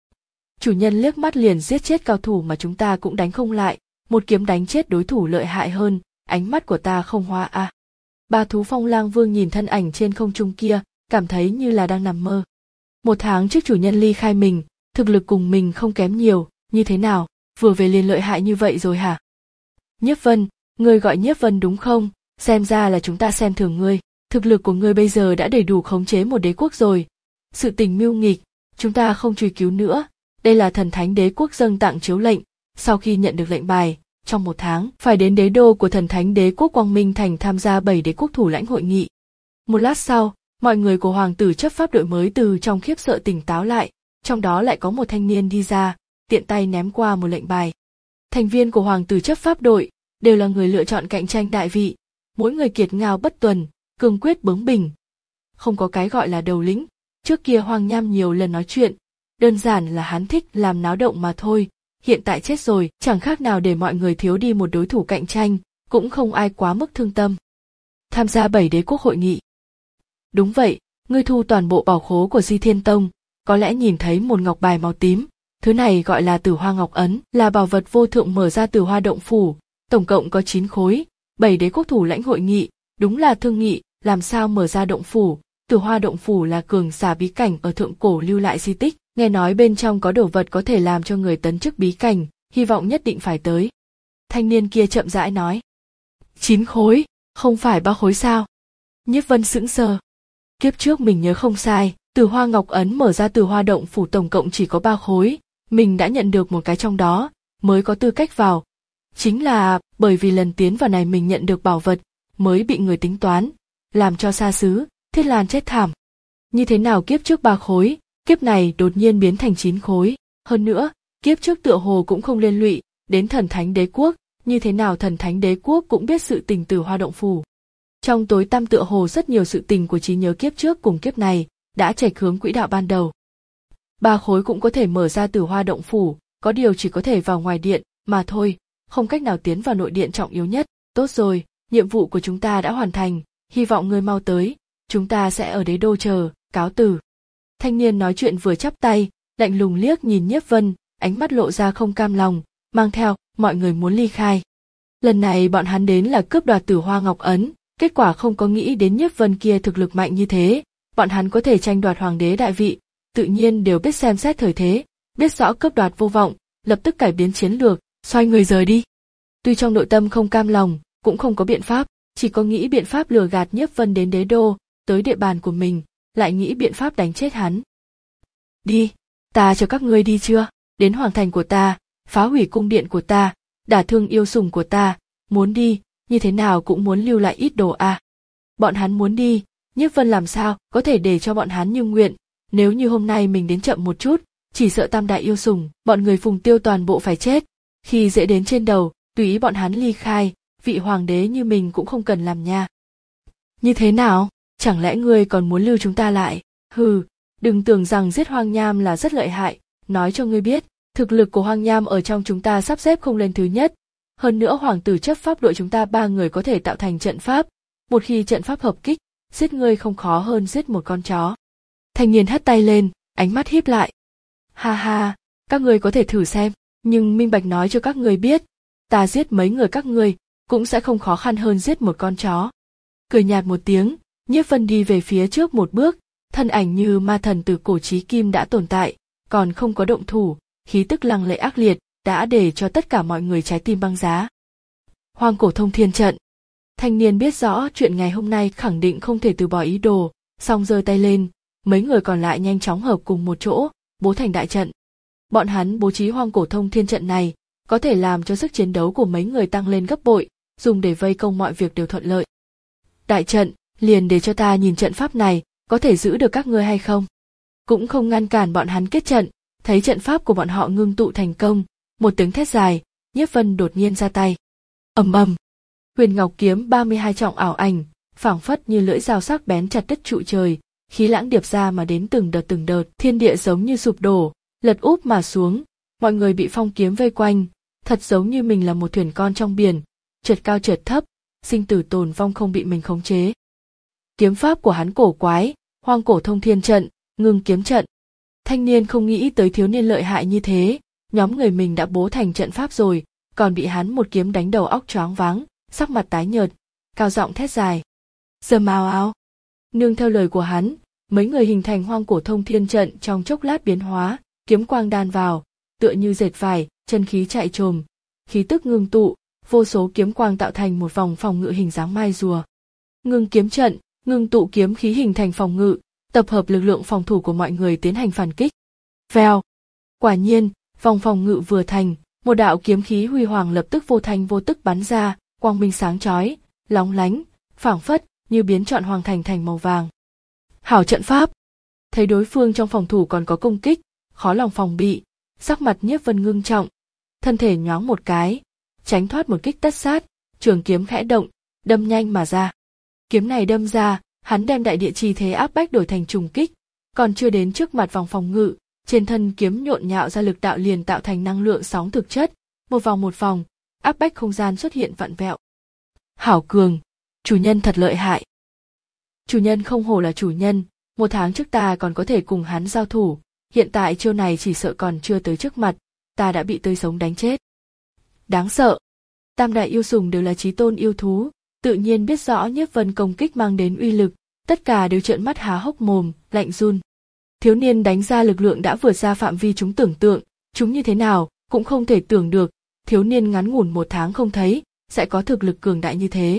Chủ nhân liếc mắt liền giết chết cao thủ mà chúng ta cũng đánh không lại, một kiếm đánh chết đối thủ lợi hại hơn, ánh mắt của ta không hoa à. Ba thú Phong Lang Vương nhìn thân ảnh trên không trung kia, cảm thấy như là đang nằm mơ. Một tháng trước chủ nhân ly khai mình, thực lực cùng mình không kém nhiều, như thế nào, vừa về liền lợi hại như vậy rồi hả? Nhiếp Vân, ngươi gọi Nhiếp Vân đúng không? Xem ra là chúng ta xem thường ngươi, thực lực của ngươi bây giờ đã đầy đủ khống chế một đế quốc rồi. Sự tình mưu nghịch, chúng ta không truy cứu nữa, đây là thần thánh đế quốc dâng tặng chiếu lệnh, sau khi nhận được lệnh bài, trong một tháng phải đến đế đô của thần thánh đế quốc Quang Minh Thành tham gia bảy đế quốc thủ lãnh hội nghị. Một lát sau, mọi người của hoàng tử chấp pháp đội mới từ trong khiếp sợ tỉnh táo lại, trong đó lại có một thanh niên đi ra, tiện tay ném qua một lệnh bài. Thành viên của hoàng tử chấp pháp đội đều là người lựa chọn cạnh tranh đại vị, mỗi người kiệt ngao bất tuần, cương quyết bướng bỉnh. Không có cái gọi là đầu lĩnh, trước kia Hoang Nham nhiều lần nói chuyện, đơn giản là hắn thích làm náo động mà thôi, hiện tại chết rồi, chẳng khác nào để mọi người thiếu đi một đối thủ cạnh tranh, cũng không ai quá mức thương tâm. Tham gia bảy đế quốc hội nghị. Đúng vậy, ngươi thu toàn bộ bảo khố của Di Thiên Tông, có lẽ nhìn thấy một ngọc bài màu tím, Thứ này gọi là Tử Hoa Ngọc Ấn, là bảo vật vô thượng mở ra Tử Hoa động phủ, tổng cộng có chín khối, bảy đế quốc thủ lãnh hội nghị, đúng là thương nghị, làm sao mở ra động phủ. Tử Hoa động phủ là cường giả bí cảnh ở thượng cổ lưu lại di tích, nghe nói bên trong có đồ vật có thể làm cho người tấn chức bí cảnh, hy vọng nhất định phải tới. Thanh niên kia chậm rãi nói. Chín khối, không phải ba khối sao? Nhiếp Vân sững sờ. Kiếp trước mình nhớ không sai, Tử Hoa Ngọc Ấn mở ra Tử Hoa động phủ tổng cộng chỉ có ba khối, mình đã nhận được một cái trong đó, mới có tư cách vào. Chính là bởi vì lần tiến vào này mình nhận được bảo vật, mới bị người tính toán, làm cho xa xứ, Thiết Lan chết thảm. Như thế nào kiếp trước ba khối, kiếp này đột nhiên biến thành chín khối, hơn nữa, kiếp trước tựa hồ cũng không liên lụy đến Thần Thánh Đế quốc, như thế nào Thần Thánh Đế quốc cũng biết sự tình Tử Hoa động phủ. Trong tối tăm tựa hồ rất nhiều sự tình của trí nhớ kiếp trước cùng kiếp này đã chệch hướng quỹ đạo ban đầu. Ba khối cũng có thể mở ra Tử Hoa động phủ, có điều chỉ có thể vào ngoài điện mà thôi, không cách nào tiến vào nội điện trọng yếu nhất. Tốt rồi, nhiệm vụ của chúng ta đã hoàn thành, hy vọng ngươi mau tới, chúng ta sẽ ở đế đô chờ, cáo từ. Thanh niên nói chuyện vừa chắp tay, lạnh lùng liếc nhìn Nhiếp Vân, ánh mắt lộ ra không cam lòng, mang theo, mọi người muốn ly khai. Lần này bọn hắn đến là cướp đoạt Tử Hoa Ngọc Ấn, kết quả không có nghĩ đến Nhiếp Vân kia thực lực mạnh như thế, bọn hắn có thể tranh đoạt hoàng đế đại vị, tự nhiên đều biết xem xét thời thế, biết rõ cướp đoạt vô vọng, lập tức cải biến chiến lược, xoay người rời đi. Tuy trong nội tâm không cam lòng, cũng không có biện pháp, chỉ có nghĩ biện pháp lừa gạt Nhiếp Vân đến đế đô, tới địa bàn của mình, lại nghĩ biện pháp đánh chết hắn. Đi, ta cho các ngươi đi chưa, đến hoàng thành của ta, phá hủy cung điện của ta, đả thương yêu sủng của ta, muốn đi, như thế nào cũng muốn lưu lại ít đồ à. Bọn hắn muốn đi, Nhiếp Vân làm sao có thể để cho bọn hắn như nguyện, nếu như hôm nay mình đến chậm một chút, chỉ sợ tam đại yêu sủng, bọn người Phùng Tiêu toàn bộ phải chết. Khi dễ đến trên đầu, tùy ý bọn hắn ly khai, vị hoàng đế như mình cũng không cần làm nha. Như thế nào, chẳng lẽ ngươi còn muốn lưu chúng ta lại? Hừ, đừng tưởng rằng giết Hoang Nham là rất lợi hại, nói cho ngươi biết, thực lực của Hoang Nham ở trong chúng ta sắp xếp không lên thứ nhất. Hơn nữa hoàng tử chấp pháp đội chúng ta ba người có thể tạo thành trận pháp, một khi trận pháp hợp kích, giết ngươi không khó hơn giết một con chó. Thanh niên hất tay lên, ánh mắt híp lại. Ha ha, các ngươi có thể thử xem, nhưng minh bạch nói cho các ngươi biết, ta giết mấy người các ngươi cũng sẽ không khó khăn hơn giết một con chó. Cười nhạt một tiếng, Nhiếp Vân đi về phía trước một bước, thân ảnh như ma thần từ cổ chí kim đã tồn tại, còn không có động thủ, khí tức lăng lệ ác liệt, đã để cho tất cả mọi người trái tim băng giá. Hoang cổ thông thiên trận. Thanh niên biết rõ chuyện ngày hôm nay khẳng định không thể từ bỏ ý đồ, song giơ tay lên, mấy người còn lại nhanh chóng hợp cùng một chỗ, bố thành đại trận. Bọn hắn bố trí hoang cổ thông thiên trận này, có thể làm cho sức chiến đấu của mấy người tăng lên gấp bội, dùng để vây công mọi việc đều thuận lợi. Đại trận, liền để cho ta nhìn trận pháp này, có thể giữ được các ngươi hay không? Cũng không ngăn cản bọn hắn kết trận, thấy trận pháp của bọn họ ngưng tụ thành công, một tiếng thét dài, Nhiếp Vân đột nhiên ra tay. Ầm ầm. Huyền Ngọc kiếm ba mươi hai trọng ảo ảnh, phảng phất như lưỡi dao sắc bén chặt đứt trụ trời, khí lãng điệp ra mà đến từng đợt từng đợt, thiên địa giống như sụp đổ, lật úp mà xuống, mọi người bị phong kiếm vây quanh, thật giống như mình là một thuyền con trong biển, chợt cao chợt thấp, sinh tử tồn vong không bị mình khống chế. Kiếm pháp của hắn cổ quái, hoang cổ thông thiên trận, ngưng kiếm trận. Thanh niên không nghĩ tới thiếu niên lợi hại như thế, nhóm người mình đã bố thành trận pháp rồi, còn bị hắn một kiếm đánh đầu óc choáng váng, sắc mặt tái nhợt, cao giọng thét dài. Dầm ào ào. Nương theo lời của hắn, mấy người hình thành hoang cổ thông thiên trận trong chốc lát biến hóa, kiếm quang đan vào, tựa như dệt vải, chân khí chạy trồm, khí tức ngưng tụ, vô số kiếm quang tạo thành một vòng phòng ngự hình dáng mai rùa. Ngưng kiếm trận, ngưng tụ kiếm khí hình thành phòng ngự, tập hợp lực lượng phòng thủ của mọi người tiến hành phản kích. Vèo. Quả nhiên, vòng phòng ngự vừa thành, một đạo kiếm khí huy hoàng lập tức vô thanh vô tức bắn ra, quang minh sáng chói, lóng lánh, phảng phất như biến trọn hoàng thành thành màu vàng. Hảo trận pháp. Thấy đối phương trong phòng thủ còn có công kích, khó lòng phòng bị, sắc mặt Nhiếp Vân ngưng trọng, thân thể nhoáng một cái, tránh thoát một kích tất sát, trường kiếm khẽ động, đâm nhanh mà ra. Kiếm này đâm ra, hắn đem đại địa chi thế áp bách đổi thành trùng kích, còn chưa đến trước mặt vòng phòng ngự, trên thân kiếm nhộn nhạo ra lực đạo liền tạo thành năng lượng sóng thực chất, một vòng một vòng, áp bách không gian xuất hiện vặn vẹo. Hảo cường, chủ nhân thật lợi hại. Chủ nhân không hổ là chủ nhân, một tháng trước ta còn có thể cùng hắn giao thủ, hiện tại chiêu này chỉ sợ còn chưa tới trước mặt, ta đã bị tươi sống đánh chết. Đáng sợ. Tam đại yêu sủng đều là chí tôn yêu thú, tự nhiên biết rõ Nhiếp Vân công kích mang đến uy lực, tất cả đều trợn mắt há hốc mồm, lạnh run. Thiếu niên đánh ra lực lượng đã vượt ra phạm vi chúng tưởng tượng, chúng như thế nào cũng không thể tưởng được, thiếu niên ngắn ngủn một tháng không thấy, sẽ có thực lực cường đại như thế.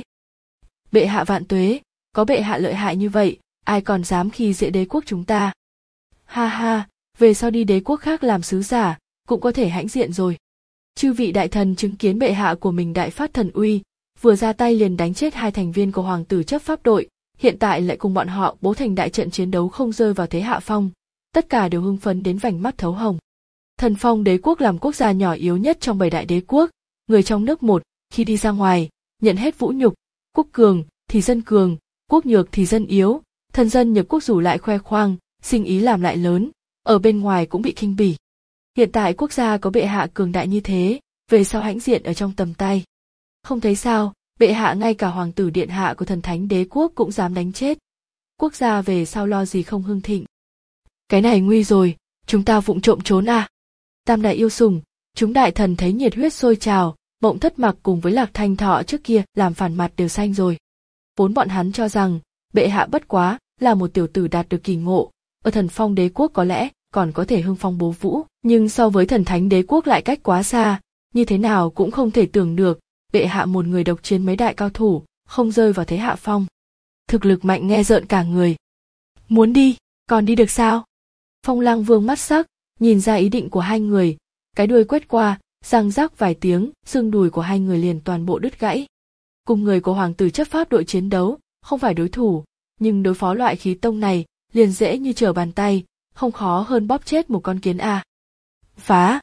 Bệ hạ vạn tuế, có bệ hạ lợi hại như vậy, ai còn dám khi dễ đế quốc chúng ta. Ha ha, về sau đi đế quốc khác làm sứ giả, cũng có thể hãnh diện rồi. Chư vị đại thần chứng kiến bệ hạ của mình đại phát thần uy, vừa ra tay liền đánh chết hai thành viên của hoàng tử chấp pháp đội, hiện tại lại cùng bọn họ bố thành đại trận chiến đấu không rơi vào thế hạ phong, tất cả đều hưng phấn đến vành mắt thấu hồng. Thần Phong đế quốc làm quốc gia nhỏ yếu nhất trong bảy đại đế quốc, người trong nước một, khi đi ra ngoài, nhận hết vũ nhục, quốc cường thì dân cường, quốc nhược thì dân yếu, thần dân nhập quốc dù lại khoe khoang, sinh ý làm lại lớn, ở bên ngoài cũng bị khinh bỉ. Hiện tại quốc gia có bệ hạ cường đại như thế, về sau hãnh diện ở trong tầm tay. Không thấy sao, bệ hạ ngay cả hoàng tử điện hạ của thần thánh đế quốc cũng dám đánh chết. Quốc gia về sau lo gì không hưng thịnh. Cái này nguy rồi, chúng ta vụng trộm trốn à. Tam đại yêu sủng, chúng đại thần thấy nhiệt huyết sôi trào, Mộng Thất Mặc cùng với Lạc Thanh Thọ trước kia làm phản mặt đều xanh rồi. Vốn bọn hắn cho rằng, bệ hạ bất quá là một tiểu tử đạt được kỳ ngộ, ở thần phong đế quốc có lẽ còn có thể hưng phong bố vũ, nhưng so với thần thánh đế quốc lại cách quá xa, như thế nào cũng không thể tưởng được, bệ hạ một người độc chiến mấy đại cao thủ, không rơi vào thế hạ phong. Thực lực mạnh nghe rợn cả người. Muốn đi, còn đi được sao? Phong Lang Vương mắt sắc, nhìn ra ý định của hai người, cái đuôi quét qua, răng rắc vài tiếng, xương đùi của hai người liền toàn bộ đứt gãy. Cùng người của hoàng tử chấp pháp đội chiến đấu, không phải đối thủ, nhưng đối phó loại khí tông này, liền dễ như trở bàn tay, không khó hơn bóp chết một con kiến à. Phá!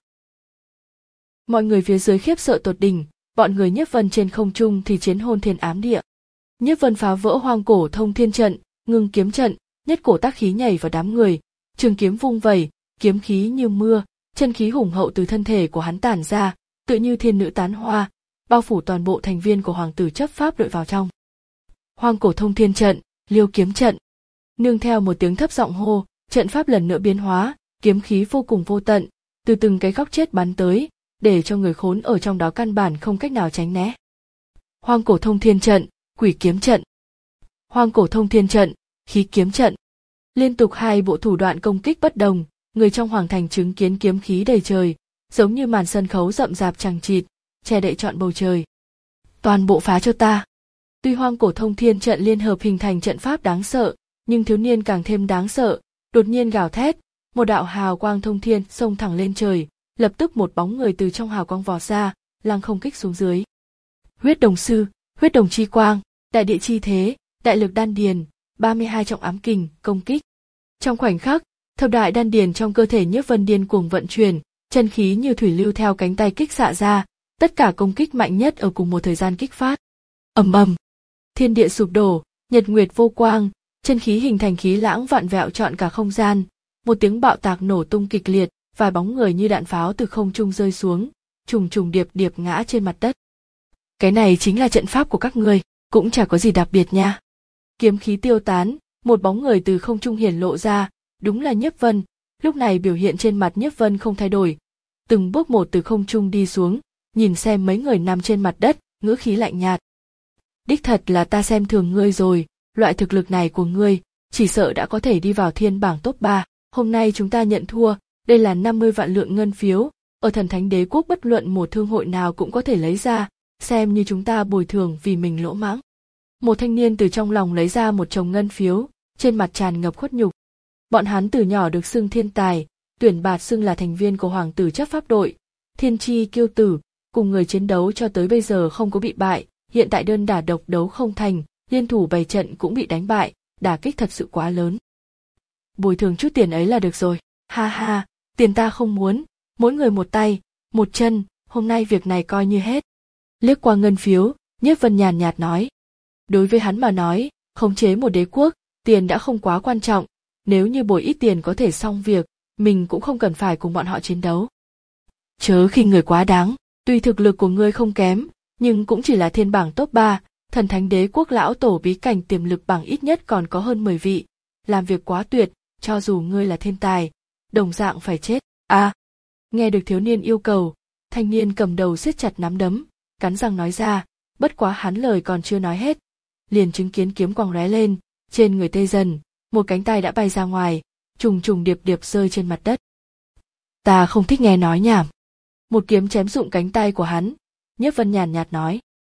Mọi người phía dưới khiếp sợ tột đỉnh, bọn người Nhiếp Vân trên không trung thì chiến hôn thiên ám địa. Nhiếp Vân phá vỡ hoang cổ thông thiên trận, ngưng kiếm trận, nhất cổ tác khí nhảy vào đám người, trường kiếm vung vẩy, kiếm khí như mưa, chân khí hùng hậu từ thân thể của hắn tản ra, tựa như thiên nữ tán hoa, bao phủ toàn bộ thành viên của hoàng tử chấp pháp đội vào trong. Hoang cổ thông thiên trận, liêu kiếm trận. Nương theo một tiếng thấp giọng hô, trận pháp lần nữa biến hóa, kiếm khí vô cùng vô tận, từ từng cái góc chết bắn tới, để cho người khốn ở trong đó căn bản không cách nào tránh né. Hoang cổ thông thiên trận, quỷ kiếm trận. Hoang cổ thông thiên trận, khí kiếm trận. Liên tục hai bộ thủ đoạn công kích bất đồng, người trong hoàng thành chứng kiến kiếm khí đầy trời, giống như màn sân khấu rậm rạp chằng chịt, che đậy trọn bầu trời. Toàn bộ phá cho ta. Tuy hoang cổ thông thiên trận liên hợp hình thành trận pháp đáng sợ, nhưng thiếu niên càng thêm đáng sợ, đột nhiên gào thét, một đạo hào quang thông thiên xông thẳng lên trời, lập tức một bóng người từ trong hào quang vọt ra, lăng không kích xuống dưới. Huyết đồng sư, huyết đồng chi quang, đại địa chi thế, đại lực đan điền, ba mươi hai trọng ám kình, công kích. Trong khoảnh khắc, thập đại đan điền trong cơ thể Nhiếp Vân điên cuồng vận chuyển, chân khí như thủy lưu theo cánh tay kích xạ ra, tất cả công kích mạnh nhất ở cùng một thời gian kích phát. Ầm ầm, thiên địa sụp đổ, nhật nguyệt vô quang, chân khí hình thành khí lãng vạn vẹo trọn cả không gian, một tiếng bạo tạc nổ tung kịch liệt, vài bóng người như đạn pháo từ không trung rơi xuống, trùng trùng điệp điệp ngã trên mặt đất. Cái này chính là trận pháp của các ngươi, cũng chả có gì đặc biệt nha. Kiếm khí tiêu tán, một bóng người từ không trung hiển lộ ra, đúng là Nhiếp Vân. Lúc này biểu hiện trên mặt Nhiếp Vân không thay đổi, từng bước một từ không trung đi xuống, nhìn xem mấy người nằm trên mặt đất, ngữ khí lạnh nhạt. Đích thật là ta xem thường ngươi rồi, loại thực lực này của ngươi, chỉ sợ đã có thể đi vào thiên bảng top ba. Hôm nay chúng ta nhận thua, đây là năm mươi vạn lượng ngân phiếu, ở thần thánh đế quốc bất luận một thương hội nào cũng có thể lấy ra, xem như chúng ta bồi thường vì mình lỗ mãng. Một thanh niên từ trong lòng lấy ra một chồng ngân phiếu, trên mặt tràn ngập khuất nhục. Bọn hắn từ nhỏ được xưng thiên tài, tuyển bạt xưng là thành viên của hoàng tử chấp pháp đội, thiên chi kiêu tử, cùng người chiến đấu cho tới bây giờ không có bị bại, hiện tại đơn đả độc đấu không thành, liên thủ bày trận cũng bị đánh bại, đả kích thật sự quá lớn. Bồi thường chút tiền ấy là được rồi, ha ha, tiền ta không muốn, mỗi người một tay, một chân, hôm nay việc này coi như hết. Liếc qua ngân phiếu, Nhiếp Vân nhàn nhạt nói. Đối với hắn mà nói, khống chế một đế quốc, tiền đã không quá quan trọng, nếu như bồi ít tiền có thể xong việc, mình cũng không cần phải cùng bọn họ chiến đấu. Chớ khinh người quá đáng, tuy thực lực của ngươi không kém, nhưng cũng chỉ là thiên bảng top ba, thần thánh đế quốc lão tổ bí cảnh tiềm lực bảng ít nhất còn có hơn mười vị, làm việc quá tuyệt, cho dù ngươi là thiên tài, đồng dạng phải chết. À, nghe được thiếu niên yêu cầu, thanh niên cầm đầu siết chặt nắm đấm, cắn răng nói ra, bất quá hắn lời còn chưa nói hết, liền chứng kiến kiếm quang lóe lên, trên người tê dần, một cánh tay đã bay ra ngoài, trùng trùng điệp điệp rơi trên mặt đất. Ta không thích nghe nói nhảm. Một kiếm chém rụng cánh tay của hắn, Nhiếp Vân nhàn nhạt nói.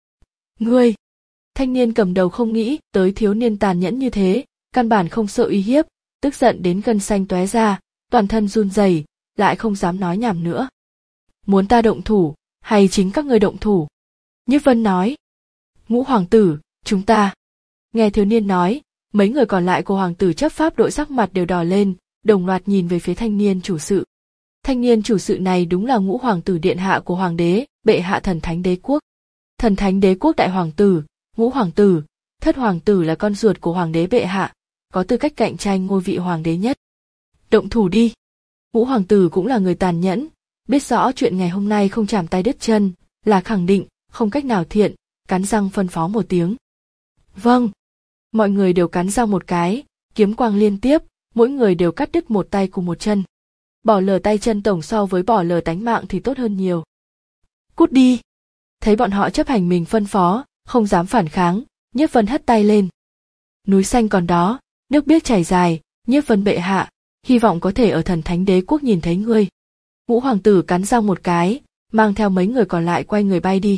Ngươi! Thanh niên cầm đầu không nghĩ tới thiếu niên tàn nhẫn như thế, căn bản không sợ uy hiếp, tức giận đến gân xanh tóe ra, toàn thân run rẩy, lại không dám nói nhảm nữa. Muốn ta động thủ, hay chính các ngươi động thủ? Nhiếp Vân nói. Ngũ hoàng tử, chúng ta. Nghe thiếu niên nói, mấy người còn lại của hoàng tử chấp pháp đội sắc mặt đều đỏ lên, đồng loạt nhìn về phía thanh niên chủ sự. Thanh niên chủ sự này đúng là ngũ hoàng tử điện hạ của hoàng đế, bệ hạ thần thánh đế quốc. Thần thánh đế quốc đại hoàng tử, ngũ hoàng tử, thất hoàng tử là con ruột của hoàng đế bệ hạ, có tư cách cạnh tranh ngôi vị hoàng đế nhất. Động thủ đi. Ngũ hoàng tử cũng là người tàn nhẫn, biết rõ chuyện ngày hôm nay không chạm tay đứt chân, là khẳng định, không cách nào thiện, cắn răng phân phó một tiếng. Vâng. Mọi người đều cắn răng một cái, kiếm quang liên tiếp, mỗi người đều cắt đứt một tay cùng một chân. Bỏ lờ tay chân tổng so với bỏ lờ tánh mạng thì tốt hơn nhiều. Cút đi. Thấy bọn họ chấp hành mình phân phó, không dám phản kháng, Nhiếp Vân hất tay lên. Núi xanh còn đó, nước biếc chảy dài, Nhiếp Vân bệ hạ, hy vọng có thể ở thần thánh đế quốc nhìn thấy ngươi. Ngũ hoàng tử cắn răng một cái, mang theo mấy người còn lại quay người bay đi.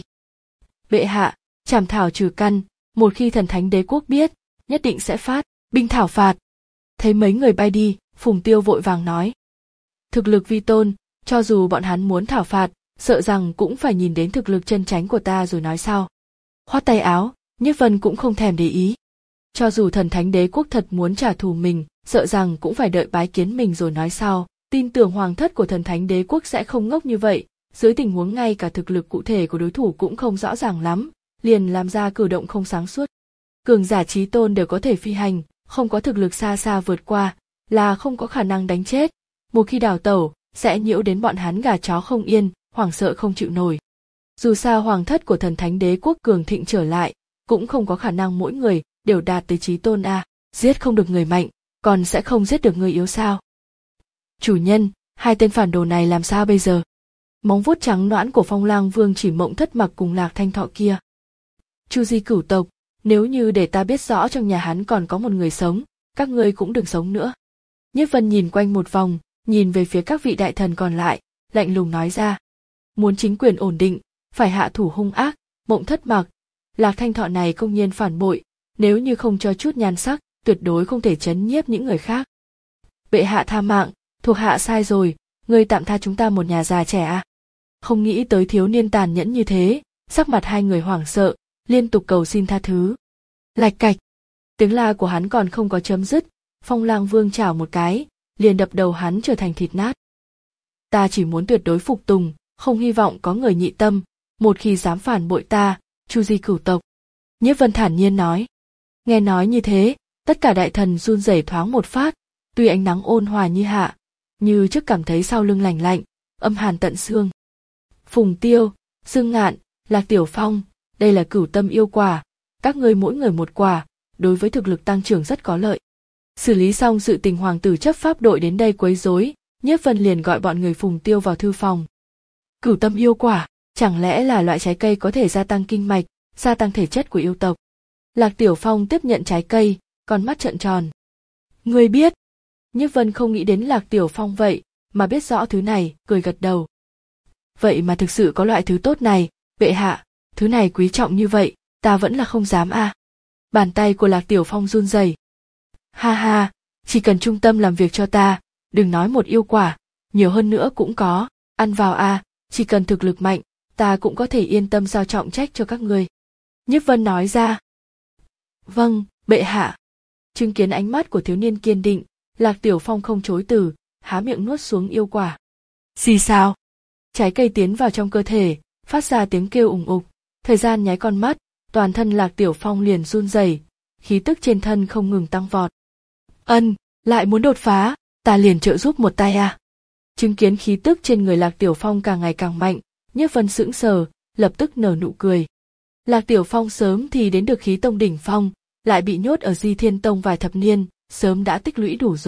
Bệ hạ, trảm thảo trừ căn, một khi thần thánh đế quốc biết, nhất định sẽ phát binh thảo phạt. Thấy mấy người bay đi, Phùng Tiêu vội vàng nói. Thực lực vi tôn, cho dù bọn hắn muốn thảo phạt, sợ rằng cũng phải nhìn đến thực lực chân chánh của ta rồi nói sau. Khoát tay áo, Nhiếp Vân cũng không thèm để ý. Cho dù thần thánh đế quốc thật muốn trả thù mình, sợ rằng cũng phải đợi bái kiến mình rồi nói sau. Tin tưởng hoàng thất của thần thánh đế quốc sẽ không ngốc như vậy, dưới tình huống ngay cả thực lực cụ thể của đối thủ cũng không rõ ràng lắm, liền làm ra cử động không sáng suốt. Cường giả chí tôn đều có thể phi hành, không có thực lực xa xa vượt qua, là không có khả năng đánh chết. Một khi đào tẩu, sẽ nhiễu đến bọn hắn gà chó không yên, hoảng sợ không chịu nổi. Dù sao hoàng thất của thần thánh đế quốc cường thịnh trở lại, cũng không có khả năng mỗi người đều đạt tới chí tôn a, à. Giết không được người mạnh, còn sẽ không giết được người yếu sao? Chủ nhân, hai tên phản đồ này làm sao bây giờ? Móng vuốt trắng nõn của Phong Lang Vương chỉ Mộng Thất Mặc cùng Lạc Thanh Thọ kia. Chu Di cửu tộc, nếu như để ta biết rõ trong nhà hắn còn có một người sống, các ngươi cũng đừng sống nữa. Nhiếp Vân nhìn quanh một vòng, nhìn về phía các vị đại thần còn lại, lạnh lùng nói ra. Muốn chính quyền ổn định, phải hạ thủ hung ác, Mộng Thất Mặc, Lạc Thanh Thọ này công nhiên phản bội, nếu như không cho chút nhan sắc, tuyệt đối không thể chấn nhiếp những người khác. Bệ hạ tha mạng, thuộc hạ sai rồi, ngươi tạm tha chúng ta một nhà già trẻ à? Không nghĩ tới thiếu niên tàn nhẫn như thế, sắc mặt hai người hoảng sợ, liên tục cầu xin tha thứ. Lạch cạch, tiếng la của hắn còn không có chấm dứt, Phong Lang Vương chảo một cái, liền đập đầu hắn trở thành thịt nát. Ta chỉ muốn tuyệt đối phục tùng, không hy vọng có người nhị tâm, một khi dám phản bội ta, Chu Di cửu tộc. Nhiếp Vân thản nhiên nói. Nghe nói như thế, tất cả đại thần run rẩy thoáng một phát, tuy ánh nắng ôn hòa như hạ, như trước cảm thấy sau lưng lạnh lạnh, âm hàn tận xương. Phùng Tiêu, Dương Ngạn, Lạc Tiểu Phong, đây là cửu tâm yêu quả, các ngươi mỗi người một quả, đối với thực lực tăng trưởng rất có lợi. Xử lý xong sự tình hoàng tử chấp pháp đội đến đây quấy rối, Nhiếp Vân liền gọi bọn người Phùng Tiêu vào thư phòng. Cửu tâm yêu quả, chẳng lẽ là loại trái cây có thể gia tăng kinh mạch, gia tăng thể chất của yêu tộc? Lạc Tiểu Phong tiếp nhận trái cây, con mắt trợn tròn. Ngươi biết? Nhiếp Vân không nghĩ đến Lạc Tiểu Phong vậy, mà biết rõ thứ này, cười gật đầu. Vậy mà thực sự có loại thứ tốt này, bệ hạ, thứ này quý trọng như vậy, ta vẫn là không dám a. À. Bàn tay của Lạc Tiểu Phong run rẩy. Ha ha, chỉ cần trung tâm làm việc cho ta, đừng nói một yêu quả, nhiều hơn nữa cũng có, ăn vào a, à, chỉ cần thực lực mạnh, ta cũng có thể yên tâm giao trọng trách cho các ngươi. Nhiếp Vân nói ra. Vâng, bệ hạ. Chứng kiến ánh mắt của thiếu niên kiên định, Lạc Tiểu Phong không chối từ, há miệng nuốt xuống yêu quả. Gì sao? Trái cây tiến vào trong cơ thể, phát ra tiếng kêu ùng ục, thời gian nháy con mắt, toàn thân Lạc Tiểu Phong liền run rẩy, khí tức trên thân không ngừng tăng vọt. Ân, lại muốn đột phá, ta liền trợ giúp một tay à. Chứng kiến khí tức trên người Lạc Tiểu Phong càng ngày càng mạnh, Nhiếp Vân sững sờ, lập tức nở nụ cười. Lạc Tiểu Phong sớm thì đến được khí tông đỉnh phong, lại bị nhốt ở Di Thiên Tông vài thập niên, sớm đã tích lũy đủ rồi,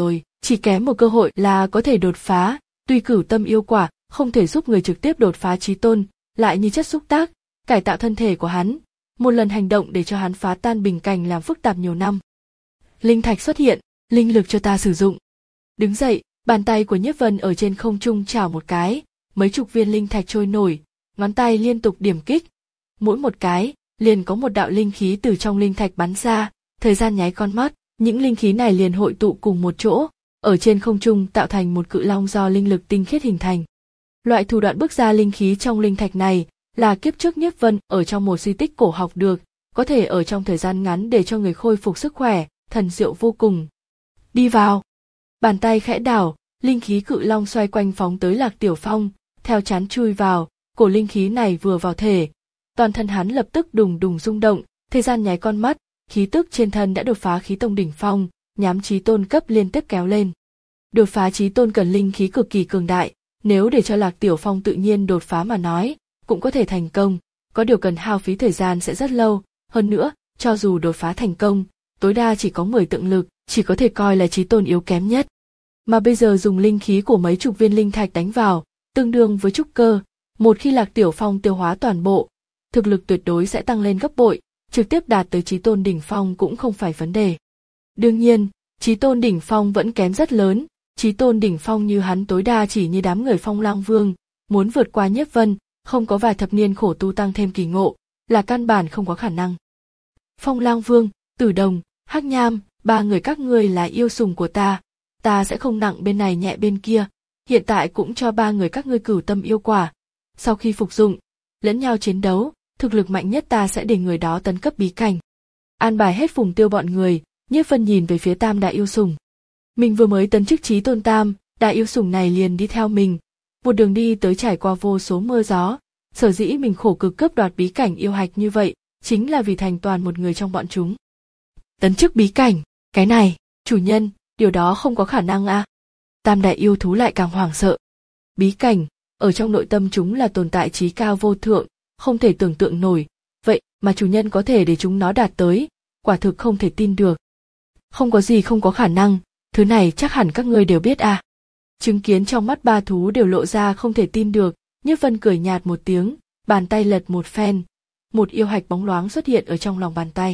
chỉ kém một cơ hội là có thể đột phá, tuy cửu tâm yêu quả không thể giúp người trực tiếp đột phá chí tôn, lại như chất xúc tác, cải tạo thân thể của hắn, một lần hành động để cho hắn phá tan bình cảnh làm phức tạp nhiều năm. Linh thạch xuất hiện, linh lực cho ta sử dụng. Đứng dậy, bàn tay của Nhiếp Vân ở trên không trung chảo một cái, mấy chục viên linh thạch trôi nổi, ngón tay liên tục điểm kích. Mỗi một cái, liền có một đạo linh khí từ trong linh thạch bắn ra, thời gian nháy con mắt, những linh khí này liền hội tụ cùng một chỗ, ở trên không trung tạo thành một cự long do linh lực tinh khiết hình thành. Loại thủ đoạn bước ra linh khí trong linh thạch này là kiếp trước Nhiếp Vân ở trong một di tích cổ học được, có thể ở trong thời gian ngắn để cho người khôi phục sức khỏe, thần diệu vô cùng. Đi vào. Bàn tay khẽ đảo, linh khí cự long xoay quanh phóng tới Lạc Tiểu Phong, theo chán chui vào, cổ linh khí này vừa vào thể, toàn thân hắn lập tức đùng đùng rung động, thời gian nháy con mắt, khí tức trên thân đã đột phá khí tông đỉnh phong, nhắm chí tôn cấp liên tiếp kéo lên. Đột phá chí tôn cần linh khí cực kỳ cường đại, nếu để cho Lạc Tiểu Phong tự nhiên đột phá mà nói, cũng có thể thành công, có điều cần hao phí thời gian sẽ rất lâu, hơn nữa, cho dù đột phá thành công, tối đa chỉ có mười tượng lực, chỉ có thể coi là chí tôn yếu kém nhất. Mà bây giờ dùng linh khí của mấy chục viên linh thạch đánh vào, tương đương với trúc cơ, một khi Lạc Tiểu Phong tiêu hóa toàn bộ, thực lực tuyệt đối sẽ tăng lên gấp bội, trực tiếp đạt tới chí tôn đỉnh phong cũng không phải vấn đề. Đương nhiên, chí tôn đỉnh phong vẫn kém rất lớn, chí tôn đỉnh phong như hắn tối đa chỉ như đám người Phong Lang Vương, muốn vượt qua Nhiếp Vân, không có vài thập niên khổ tu tăng thêm kỳ ngộ, là căn bản không có khả năng. Phong Lang Vương, Tử Đồng, Hắc Nham, ba người các ngươi là yêu sủng của ta, ta sẽ không nặng bên này nhẹ bên kia, hiện tại cũng cho ba người các ngươi cửu tâm yêu quả. Sau khi phục dụng, lẫn nhau chiến đấu, thực lực mạnh nhất ta sẽ để người đó tấn cấp bí cảnh. An bài hết Phùng Tiêu bọn người, Nhiếp Vân nhìn về phía Tam đại yêu sủng. Mình vừa mới tấn chức chí tôn tam, đại yêu sủng này liền đi theo mình, một đường đi tới trải qua vô số mưa gió, sở dĩ mình khổ cực cướp đoạt bí cảnh yêu hạch như vậy, chính là vì thành toàn một người trong bọn chúng. Tấn chức bí cảnh, cái này, chủ nhân, điều đó không có khả năng à? Tam đại yêu thú lại càng hoảng sợ. Bí cảnh, ở trong nội tâm chúng là tồn tại trí cao vô thượng, không thể tưởng tượng nổi, vậy mà chủ nhân có thể để chúng nó đạt tới, quả thực không thể tin được. Không có gì không có khả năng, thứ này chắc hẳn các ngươi đều biết à. Chứng kiến trong mắt ba thú đều lộ ra không thể tin được, Nhiếp Vân cười nhạt một tiếng, bàn tay lật một phen, một yêu hạch bóng loáng xuất hiện ở trong lòng bàn tay.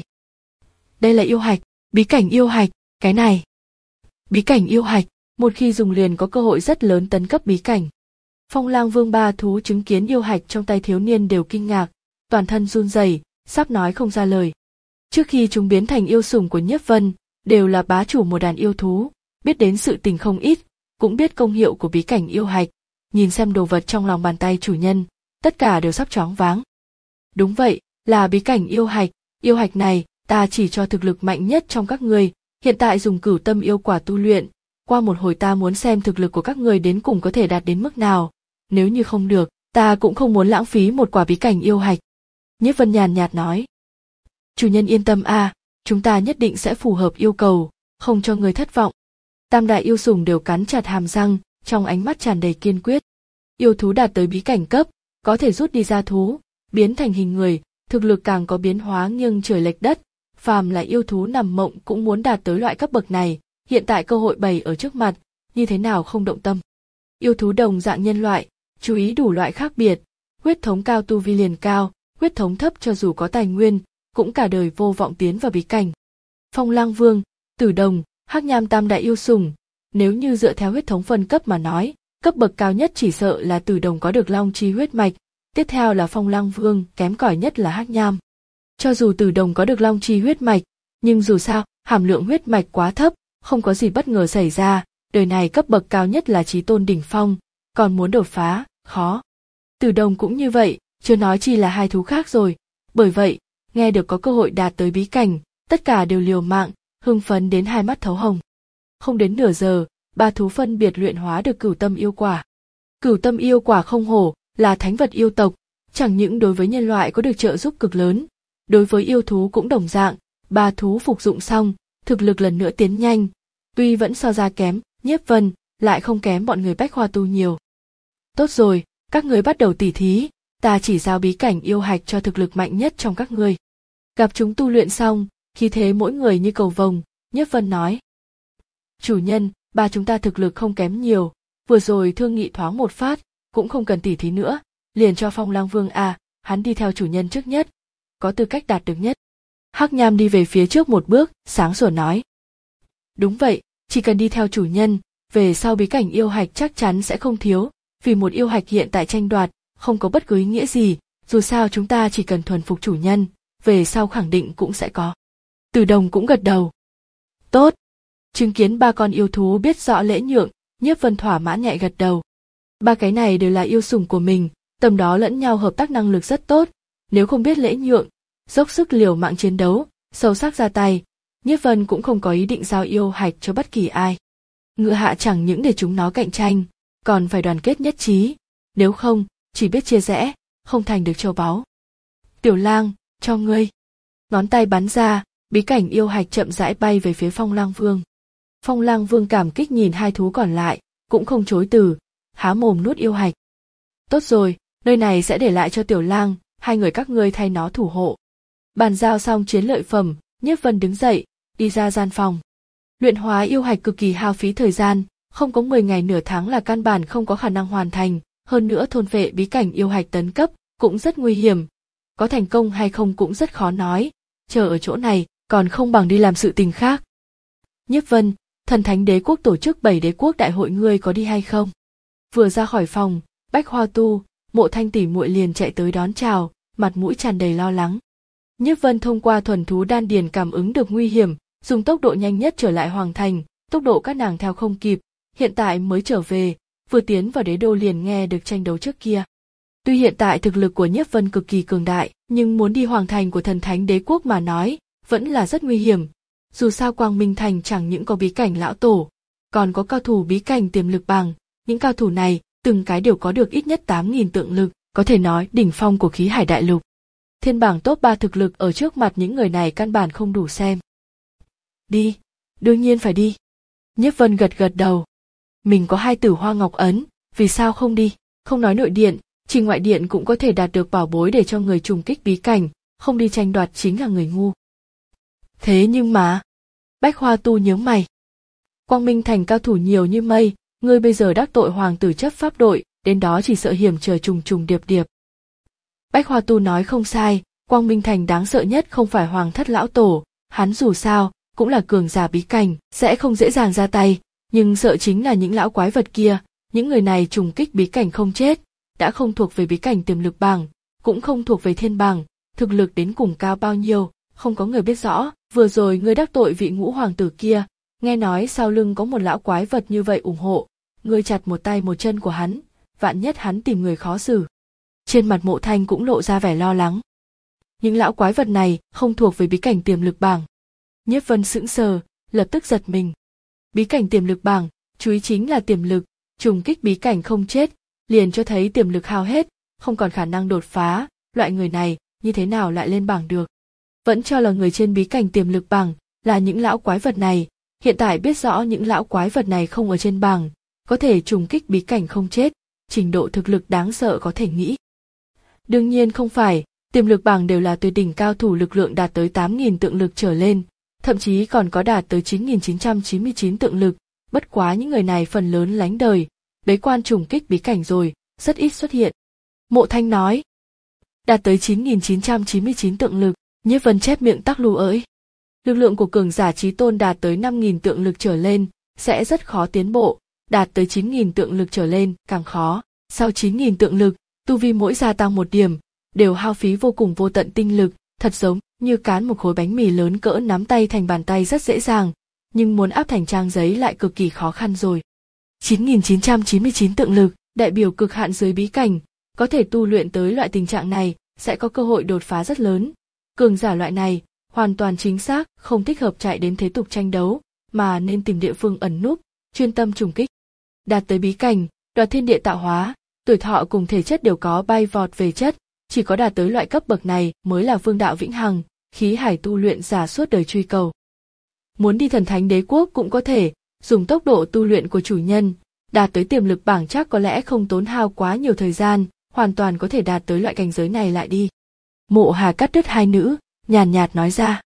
Đây là yêu hạch, bí cảnh yêu hạch, cái này. Bí cảnh yêu hạch, một khi dùng liền có cơ hội rất lớn tấn cấp bí cảnh. Phong Lang Vương ba thú chứng kiến yêu hạch trong tay thiếu niên đều kinh ngạc, toàn thân run rẩy, sắp nói không ra lời. Trước khi chúng biến thành yêu sủng của Nhiếp Vân, đều là bá chủ một đàn yêu thú, biết đến sự tình không ít, cũng biết công hiệu của bí cảnh yêu hạch, nhìn xem đồ vật trong lòng bàn tay chủ nhân, tất cả đều sắp choáng váng. Đúng vậy, là bí cảnh yêu hạch, yêu hạch này, ta chỉ cho thực lực mạnh nhất trong các ngươi, hiện tại dùng cửu tâm yêu quả tu luyện, qua một hồi ta muốn xem thực lực của các ngươi đến cùng có thể đạt đến mức nào, nếu như không được, ta cũng không muốn lãng phí một quả bí cảnh yêu hạch. Nhiếp Vân nhàn nhạt nói. Chủ nhân yên tâm a, à, chúng ta nhất định sẽ phù hợp yêu cầu, không cho người thất vọng. Tam đại yêu sủng đều cắn chặt hàm răng, trong ánh mắt tràn đầy kiên quyết. Yêu thú đạt tới bí cảnh cấp, có thể rút đi ra thú, biến thành hình người, thực lực càng có biến hóa nghiêng trời lệch đất, phàm là yêu thú nằm mộng cũng muốn đạt tới loại cấp bậc này, hiện tại cơ hội bày ở trước mặt, như thế nào không động tâm. Yêu thú đồng dạng nhân loại, chú ý đủ loại khác biệt, huyết thống cao tu vi liền cao, huyết thống thấp cho dù có tài nguyên, cũng cả đời vô vọng tiến vào bí cảnh. Phong Lang Vương, Tử Đồng, Hắc Nham tam đại yêu sủng, nếu như dựa theo huyết thống phân cấp mà nói, cấp bậc cao nhất chỉ sợ là Tử Đồng có được long chi huyết mạch, tiếp theo là Phong Lang Vương, kém cỏi nhất là Hắc Nham. Cho dù Tử Đồng có được long chi huyết mạch, nhưng dù sao, hàm lượng huyết mạch quá thấp, không có gì bất ngờ xảy ra, đời này cấp bậc cao nhất là chí tôn đỉnh phong, còn muốn đột phá, khó. Tử Đồng cũng như vậy, chưa nói chi là hai thú khác rồi, bởi vậy, nghe được có cơ hội đạt tới bí cảnh, tất cả đều liều mạng, hưng phấn đến hai mắt thấu hồng. Không đến nửa giờ, ba thú phân biệt luyện hóa được cửu tâm yêu quả. Cửu tâm yêu quả không hổ, là thánh vật yêu tộc, chẳng những đối với nhân loại có được trợ giúp cực lớn, đối với yêu thú cũng đồng dạng, ba thú phục dụng xong, thực lực lần nữa tiến nhanh, tuy vẫn so ra kém, Nhiếp Vân, lại không kém bọn người Bách Khoa tu nhiều. Tốt rồi, các người bắt đầu tỉ thí, ta chỉ giao bí cảnh yêu hạch cho thực lực mạnh nhất trong các ngươi. Gặp chúng tu luyện xong, khí thế mỗi người như cầu vồng, Nhiếp Vân nói. Chủ nhân, ba chúng ta thực lực không kém nhiều, vừa rồi thương nghị thoáng một phát, cũng không cần tỉ thí nữa, liền cho Phong Lang Vương à, hắn đi theo chủ nhân trước nhất, có tư cách đạt được nhất. Hắc Nham đi về phía trước một bước, sáng sủa nói. Đúng vậy, chỉ cần đi theo chủ nhân, về sau bí cảnh yêu hạch chắc chắn sẽ không thiếu, vì một yêu hạch hiện tại tranh đoạt, không có bất cứ ý nghĩa gì, dù sao chúng ta chỉ cần thuần phục chủ nhân, về sau khẳng định cũng sẽ có. Từ Đồng cũng gật đầu. Tốt. Chứng kiến ba con yêu thú biết rõ lễ nhượng, Nhiếp Vân thỏa mãn nhẹ gật đầu. Ba cái này đều là yêu sủng của mình, tầm đó lẫn nhau hợp tác năng lực rất tốt, nếu không biết lễ nhượng, dốc sức liều mạng chiến đấu, sâu sắc ra tay, Nhiếp Vân cũng không có ý định giao yêu hạch cho bất kỳ ai. Ngự hạ chẳng những để chúng nó cạnh tranh, còn phải đoàn kết nhất trí, nếu không, chỉ biết chia rẽ, không thành được châu báu. Tiểu Lang, cho ngươi. Ngón tay bắn ra, bí cảnh yêu hạch chậm rãi bay về phía Phong Lang Vương. Phong Lang Vương cảm kích nhìn hai thú còn lại, cũng không chối từ, há mồm nuốt yêu hạch. Tốt rồi, nơi này sẽ để lại cho Tiểu Lang, hai người các ngươi thay nó thủ hộ. Bàn giao xong chiến lợi phẩm, Nhiếp Vân đứng dậy, đi ra gian phòng. Luyện hóa yêu hạch cực kỳ hao phí thời gian, không có mười ngày nửa tháng là căn bản không có khả năng hoàn thành, hơn nữa thôn phệ bí cảnh yêu hạch tấn cấp cũng rất nguy hiểm, có thành công hay không cũng rất khó nói, chờ ở chỗ này còn không bằng đi làm sự tình khác. Nhiếp Vân, Thần Thánh Đế quốc tổ chức bảy đế quốc đại hội, ngươi có đi hay không? Vừa ra khỏi phòng, Bách Hoa Tu, Mộ Thanh tỷ muội liền chạy tới đón chào, mặt mũi tràn đầy lo lắng. Nhiếp Vân thông qua thuần thú đan điền cảm ứng được nguy hiểm, dùng tốc độ nhanh nhất trở lại hoàng thành, tốc độ các nàng theo không kịp, hiện tại mới trở về, vừa tiến vào đế đô liền nghe được tranh đấu trước kia. Tuy hiện tại thực lực của Nhiếp Vân cực kỳ cường đại, nhưng muốn đi hoàng thành của Thần Thánh Đế quốc mà nói, vẫn là rất nguy hiểm. Dù sao Quang Minh Thành chẳng những có bí cảnh lão tổ, còn có cao thủ bí cảnh tiềm lực bằng, những cao thủ này, từng cái đều có được ít nhất tám nghìn tượng lực, có thể nói đỉnh phong của khí hải đại lục. Thiên bảng top ba thực lực ở trước mặt những người này căn bản không đủ xem. Đi, đương nhiên phải đi. Nhiếp Vân gật gật đầu. Mình có hai tử hoa ngọc ấn, vì sao không đi? Không nói nội điện, chỉ ngoại điện cũng có thể đạt được bảo bối để cho người trùng kích bí cảnh, không đi tranh đoạt chính là người ngu. Thế nhưng mà... Bách Hoa Tu nhớ mày. Quang Minh Thành cao thủ nhiều như mây, ngươi bây giờ đắc tội hoàng tử chấp pháp đội, đến đó chỉ sợ hiểm trở trùng trùng điệp điệp. Bách Hoa Tu nói không sai, Quang Minh Thành đáng sợ nhất không phải hoàng thất lão tổ, hắn dù sao, cũng là cường giả bí cảnh, sẽ không dễ dàng ra tay, nhưng sợ chính là những lão quái vật kia, những người này trùng kích bí cảnh không chết, đã không thuộc về bí cảnh tiềm lực bảng, cũng không thuộc về thiên bảng, thực lực đến cùng cao bao nhiêu, không có người biết rõ. Vừa rồi ngươi đắc tội vị ngũ hoàng tử kia, nghe nói sau lưng có một lão quái vật như vậy ủng hộ, ngươi chặt một tay một chân của hắn, vạn nhất hắn tìm người khó xử. Trên mặt Mộ Thanh cũng lộ ra vẻ lo lắng. Những lão quái vật này không thuộc về bí cảnh tiềm lực bảng. Nhiếp Vân sững sờ, lập tức giật mình. Bí cảnh tiềm lực bảng, chú ý chính là tiềm lực, trùng kích bí cảnh không chết, liền cho thấy tiềm lực hao hết, không còn khả năng đột phá, loại người này như thế nào lại lên bảng được. Vẫn cho là người trên bí cảnh tiềm lực bảng là những lão quái vật này, hiện tại biết rõ những lão quái vật này không ở trên bảng, có thể trùng kích bí cảnh không chết, trình độ thực lực đáng sợ có thể nghĩ. Đương nhiên không phải, tiềm lực bảng đều là tuyệt đỉnh cao thủ lực lượng đạt tới tám nghìn tượng lực trở lên, thậm chí còn có đạt tới chín nghìn chín trăm chín mươi chín tượng lực, bất quá những người này phần lớn lánh đời, bế quan trùng kích bí cảnh rồi, rất ít xuất hiện. Mộ Thanh nói, đạt tới chín nghìn chín trăm chín mươi chín tượng lực. Nhiếp Vân chép miệng tắc lưu ỡi. Lực lượng của cường giả chí tôn đạt tới năm nghìn tượng lực trở lên, sẽ rất khó tiến bộ, đạt tới chín nghìn tượng lực trở lên, càng khó. Sau chín nghìn tượng lực, tu vi mỗi gia tăng một điểm, đều hao phí vô cùng vô tận tinh lực, thật giống như cán một khối bánh mì lớn cỡ nắm tay thành bàn tay rất dễ dàng, nhưng muốn áp thành trang giấy lại cực kỳ khó khăn rồi. chín nghìn chín trăm chín mươi chín tượng lực, đại biểu cực hạn dưới bí cảnh, có thể tu luyện tới loại tình trạng này, sẽ có cơ hội đột phá rất lớn. Cường giả loại này, hoàn toàn chính xác, không thích hợp chạy đến thế tục tranh đấu, mà nên tìm địa phương ẩn núp, chuyên tâm trùng kích. Đạt tới bí cảnh, đoạt thiên địa tạo hóa, tuổi thọ cùng thể chất đều có bay vọt về chất, chỉ có đạt tới loại cấp bậc này mới là vương đạo vĩnh hằng, khí hải tu luyện giả suốt đời truy cầu. Muốn đi Thần Thánh Đế quốc cũng có thể, dùng tốc độ tu luyện của chủ nhân, đạt tới tiềm lực bảng chắc có lẽ không tốn hao quá nhiều thời gian, hoàn toàn có thể đạt tới loại cảnh giới này lại đi. Mộ Hà cắt đứt hai nữ, nhàn nhạt nói ra.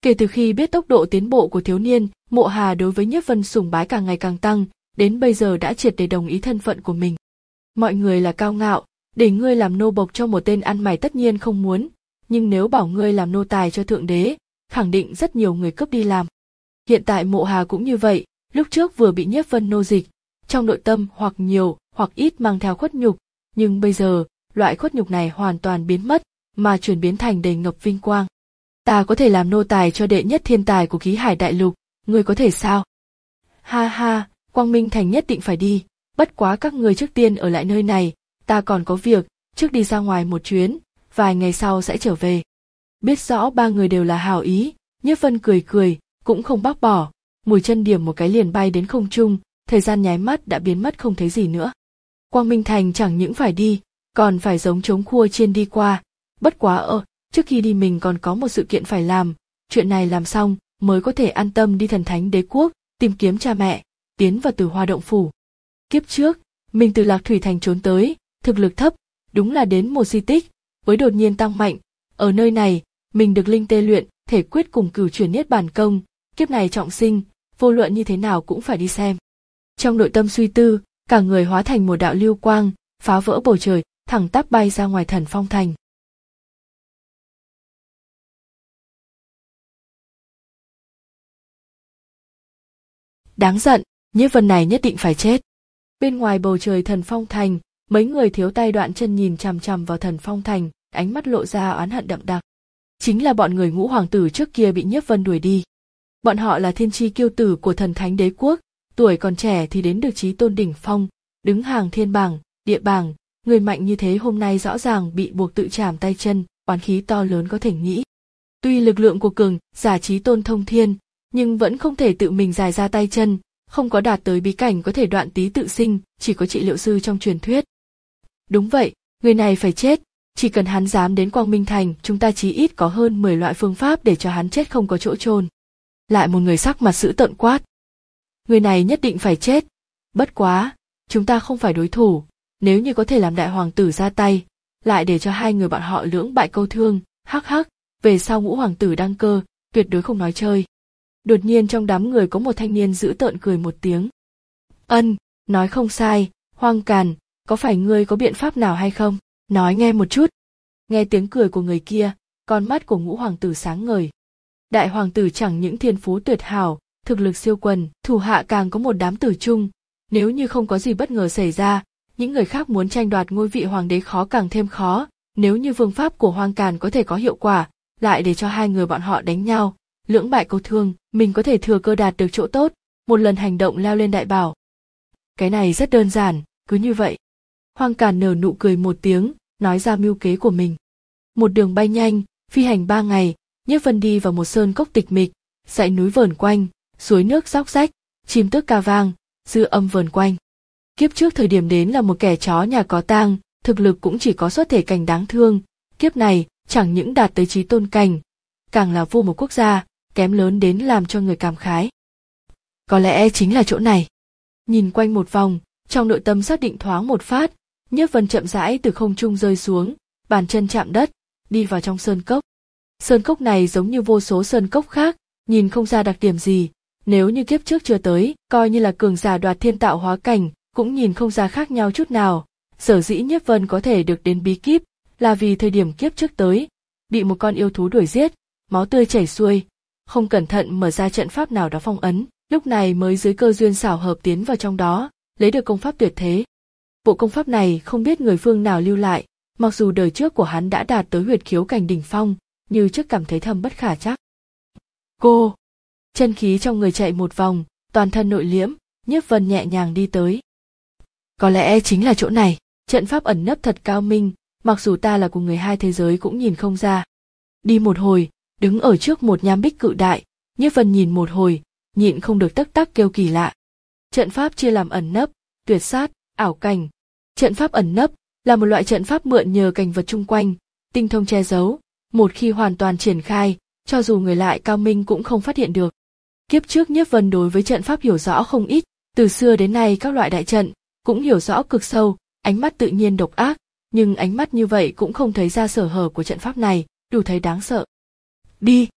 Kể từ khi biết tốc độ tiến bộ của thiếu niên, Mộ Hà đối với Nhiếp Vân sùng bái càng ngày càng tăng, đến bây giờ đã triệt để đồng ý thân phận của mình. Mọi người là cao ngạo, để ngươi làm nô bộc cho một tên ăn mày tất nhiên không muốn, nhưng nếu bảo ngươi làm nô tài cho thượng đế, khẳng định rất nhiều người cướp đi làm. Hiện tại Mộ Hà cũng như vậy, lúc trước vừa bị Nhiếp Vân nô dịch, trong nội tâm hoặc nhiều hoặc ít mang theo khuất nhục, nhưng bây giờ, loại khuất nhục này hoàn toàn biến mất, mà chuyển biến thành đầy ngập vinh quang. Ta có thể làm nô tài cho đệ nhất thiên tài của khí hải đại lục, ngươi có thể sao? Ha ha, Quang Minh Thành nhất định phải đi, bất quá các ngươi trước tiên ở lại nơi này, ta còn có việc, trước đi ra ngoài một chuyến, vài ngày sau sẽ trở về. Biết rõ ba người đều là hảo ý, Nhiếp Vân cười cười, cũng không bác bỏ, mùi chân điểm một cái liền bay đến không trung, thời gian nháy mắt đã biến mất không thấy gì nữa. Quang Minh Thành chẳng những phải đi, còn phải giống trống khua chiên đi qua, bất quá ơ, trước khi đi mình còn có một sự kiện phải làm, chuyện này làm xong mới có thể an tâm đi Thần Thánh Đế Quốc, tìm kiếm cha mẹ, tiến vào Tử Hoa Động Phủ. Kiếp trước, mình từ Lạc Thủy Thành trốn tới, thực lực thấp, đúng là đến một di tích, với đột nhiên tăng mạnh, ở nơi này, mình được linh tê luyện, thể quyết cùng cửu chuyển niết bàn công, kiếp này trọng sinh, vô luận như thế nào cũng phải đi xem. Trong nội tâm suy tư, cả người hóa thành một đạo lưu quang, phá vỡ bầu trời, thẳng tắp bay ra ngoài Thần Phong Thành. Đáng giận, Nhiếp Vân này nhất định phải chết. Bên ngoài bầu trời Thần Phong Thành, mấy người thiếu tay đoạn chân nhìn chằm chằm vào Thần Phong Thành, ánh mắt lộ ra oán hận đậm đặc. Chính là bọn người Ngũ Hoàng tử trước kia bị Nhiếp Vân đuổi đi. Bọn họ là thiên chi kiêu tử của Thần Thánh Đế Quốc, tuổi còn trẻ thì đến được chí tôn đỉnh phong, đứng hàng thiên bảng, địa bảng, người mạnh như thế hôm nay rõ ràng bị buộc tự chảm tay chân, oán khí to lớn có thể nghĩ. Tuy lực lượng của cường giả chí tôn thông thiên, nhưng vẫn không thể tự mình dài ra tay chân, không có đạt tới bí cảnh có thể đoạn tí tự sinh, chỉ có trị liệu sư trong truyền thuyết. Đúng vậy, người này phải chết, chỉ cần hắn dám đến Quang Minh Thành, chúng ta chí ít có hơn mười loại phương pháp để cho hắn chết không có chỗ chôn. Lại một người sắc mặt dữ tợn quát. Người này nhất định phải chết. Bất quá, chúng ta không phải đối thủ, nếu như có thể làm đại hoàng tử ra tay, lại để cho hai người bọn họ lưỡng bại câu thương, hắc hắc, về sau Ngũ Hoàng tử đăng cơ, tuyệt đối không nói chơi. Đột nhiên trong đám người có một thanh niên dữ tợn cười một tiếng. Ân, nói không sai, Hoang Càn, có phải ngươi có biện pháp nào hay không? Nói nghe một chút. Nghe tiếng cười của người kia, con mắt của Ngũ Hoàng tử sáng ngời. Đại hoàng tử chẳng những thiên phú tuyệt hảo, thực lực siêu quần, thủ hạ càng có một đám tử trung. Nếu như không có gì bất ngờ xảy ra, những người khác muốn tranh đoạt ngôi vị hoàng đế khó càng thêm khó. Nếu như phương pháp của Hoang Càn có thể có hiệu quả, lại để cho hai người bọn họ đánh nhau, lưỡng bại câu thương, mình có thể thừa cơ đạt được chỗ tốt, một lần hành động leo lên đại bảo. Cái này rất đơn giản, cứ như vậy. Hoang Càn nở nụ cười một tiếng, nói ra mưu kế của mình. Một đường bay nhanh, phi hành ba ngày, Nhiếp Vân đi vào một sơn cốc tịch mịch, dãy núi vờn quanh, suối nước róc rách, chim tước ca vang, dư âm vờn quanh. Kiếp trước thời điểm đến là một kẻ chó nhà có tang, thực lực cũng chỉ có xuất thể cảnh đáng thương, kiếp này chẳng những đạt tới chí tôn cảnh, càng là vua một quốc gia, kém lớn đến làm cho người cảm khái. Có lẽ chính là chỗ này. Nhìn quanh một vòng, trong nội tâm xác định thoáng một phát, Nhiếp Vân chậm rãi từ không trung rơi xuống, bàn chân chạm đất, đi vào trong sơn cốc. Sơn cốc này giống như vô số sơn cốc khác, nhìn không ra đặc điểm gì, nếu như kiếp trước chưa tới, coi như là cường giả đoạt thiên tạo hóa cảnh, cũng nhìn không ra khác nhau chút nào. Sở dĩ Nhiếp Vân có thể được đến bí kíp, là vì thời điểm kiếp trước tới, bị một con yêu thú đuổi giết, máu tươi chảy xuôi, không cẩn thận mở ra trận pháp nào đó phong ấn, lúc này mới dưới cơ duyên xảo hợp tiến vào trong đó, lấy được công pháp tuyệt thế. Bộ công pháp này không biết người phương nào lưu lại, mặc dù đời trước của hắn đã đạt tới huyệt khiếu cảnh đỉnh phong, như trước cảm thấy thầm bất khả trắc. Cô, chân khí trong người chạy một vòng, toàn thân nội liễm, Nhiếp Vân nhẹ nhàng đi tới. Có lẽ chính là chỗ này, trận pháp ẩn nấp thật cao minh, mặc dù ta là của người hai thế giới cũng nhìn không ra. Đi một hồi, đứng ở trước một nham bích cự đại, Nhiếp Vân nhìn một hồi, nhịn không được tắc tắc kêu kỳ lạ. Trận pháp chia làm ẩn nấp, tuyệt sát, ảo cảnh. Trận pháp ẩn nấp là một loại trận pháp mượn nhờ cảnh vật chung quanh, tinh thông che giấu, một khi hoàn toàn triển khai, cho dù người lại cao minh cũng không phát hiện được. Kiếp trước Nhiếp Vân đối với trận pháp hiểu rõ không ít, từ xưa đến nay các loại đại trận cũng hiểu rõ cực sâu, ánh mắt tự nhiên độc ác, nhưng ánh mắt như vậy cũng không thấy ra sở hở của trận pháp này, đủ thấy đáng sợ. Đi!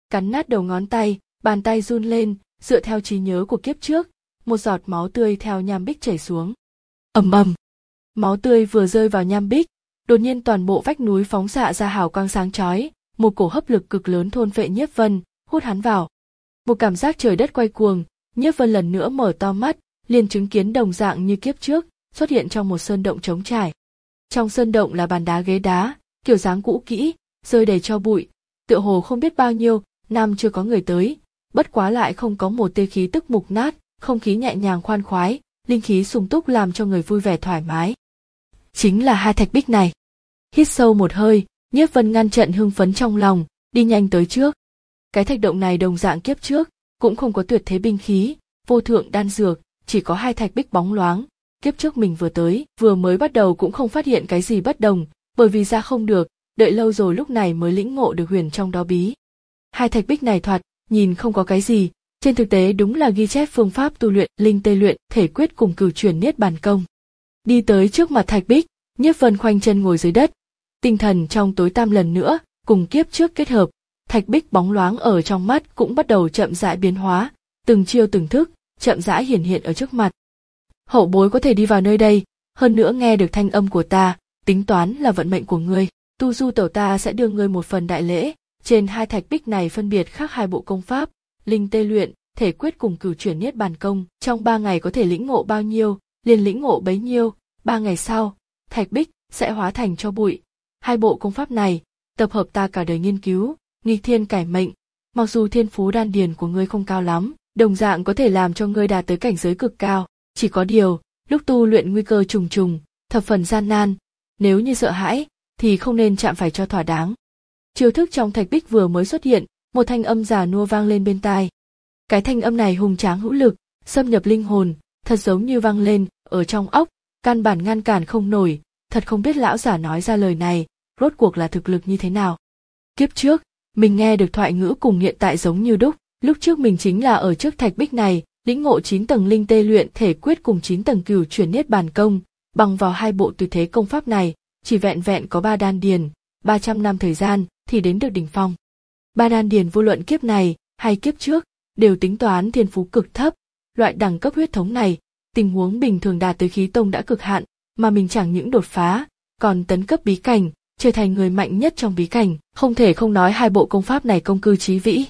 Cắn nát đầu ngón tay, bàn tay run lên, dựa theo trí nhớ của kiếp trước, một giọt máu tươi theo nham bích chảy xuống. Ầm ầm, máu tươi vừa rơi vào nham bích, đột nhiên toàn bộ vách núi phóng xạ ra hào quang sáng chói, một cổ hấp lực cực lớn thôn phệ Nhiếp Vân, hút hắn vào. Một cảm giác trời đất quay cuồng, Nhiếp Vân lần nữa mở to mắt, liền chứng kiến đồng dạng như kiếp trước, xuất hiện trong một sơn động trống trải. Trong sơn động là bàn đá ghế đá, kiểu dáng cũ kỹ, rơi đầy tro bụi, tựa hồ không biết bao nhiêu năm chưa có người tới, bất quá lại không có một tia khí tức mục nát, không khí nhẹ nhàng khoan khoái, linh khí sung túc làm cho người vui vẻ thoải mái. Chính là hai thạch bích này. Hít sâu một hơi, Nhiếp Vân ngăn chặn hưng phấn trong lòng, đi nhanh tới trước. Cái thạch động này đồng dạng kiếp trước, cũng không có tuyệt thế binh khí, vô thượng đan dược, chỉ có hai thạch bích bóng loáng. Kiếp trước mình vừa tới, vừa mới bắt đầu cũng không phát hiện cái gì bất đồng, bởi vì ra không được, đợi lâu rồi lúc này mới lĩnh ngộ được huyền trong đó bí. Hai thạch bích này thoạt, nhìn không có cái gì, trên thực tế đúng là ghi chép phương pháp tu luyện linh tê luyện thể quyết cùng cửu chuyển niết bàn công. Đi tới trước mặt thạch bích, Nhiếp Vân khoanh chân ngồi dưới đất, tinh thần trong tối tăm lần nữa, cùng kiếp trước kết hợp, thạch bích bóng loáng ở trong mắt cũng bắt đầu chậm rãi biến hóa, từng chiêu từng thức, chậm rãi hiển hiện ở trước mặt. Hậu bối có thể đi vào nơi đây, hơn nữa nghe được thanh âm của ta, tính toán là vận mệnh của ngươi. Tu Du tẩu ta sẽ đưa ngươi một phần đại lễ, trên hai thạch bích này phân biệt khắc hai bộ công pháp, linh tê luyện, thể quyết cùng cửu chuyển niết bàn công, trong ba ngày có thể lĩnh ngộ bao nhiêu, liền lĩnh ngộ bấy nhiêu, ba ngày sau, thạch bích sẽ hóa thành cho bụi. Hai bộ công pháp này, tập hợp ta cả đời nghiên cứu, nghịch thiên cải mệnh, mặc dù thiên phú đan điền của ngươi không cao lắm, đồng dạng có thể làm cho ngươi đạt tới cảnh giới cực cao, chỉ có điều, lúc tu luyện nguy cơ trùng trùng, thập phần gian nan, nếu như sợ hãi, thì không nên chạm phải cho thỏa đáng. Chiêu thức trong thạch bích vừa mới xuất hiện, một thanh âm già nua vang lên bên tai. Cái thanh âm này hùng tráng hữu lực, xâm nhập linh hồn, thật giống như vang lên ở trong óc, căn bản ngăn cản không nổi, thật không biết lão giả nói ra lời này, rốt cuộc là thực lực như thế nào. Kiếp trước, mình nghe được thoại ngữ cùng hiện tại giống như đúc, lúc trước mình chính là ở trước thạch bích này, lĩnh ngộ chín tầng linh tê luyện thể quyết cùng chín tầng cửu chuyển niết bàn công, bằng vào hai bộ tuyệt thế công pháp này, chỉ vẹn vẹn có ba đan điền, ba trăm năm thời gian thì đến được đỉnh phong. Ba đan điền vô luận kiếp này hay kiếp trước đều tính toán thiên phú cực thấp, loại đẳng cấp huyết thống này, tình huống bình thường đạt tới khí tông đã cực hạn, mà mình chẳng những đột phá, còn tấn cấp bí cảnh, trở thành người mạnh nhất trong bí cảnh, không thể không nói hai bộ công pháp này công cư chí vĩ.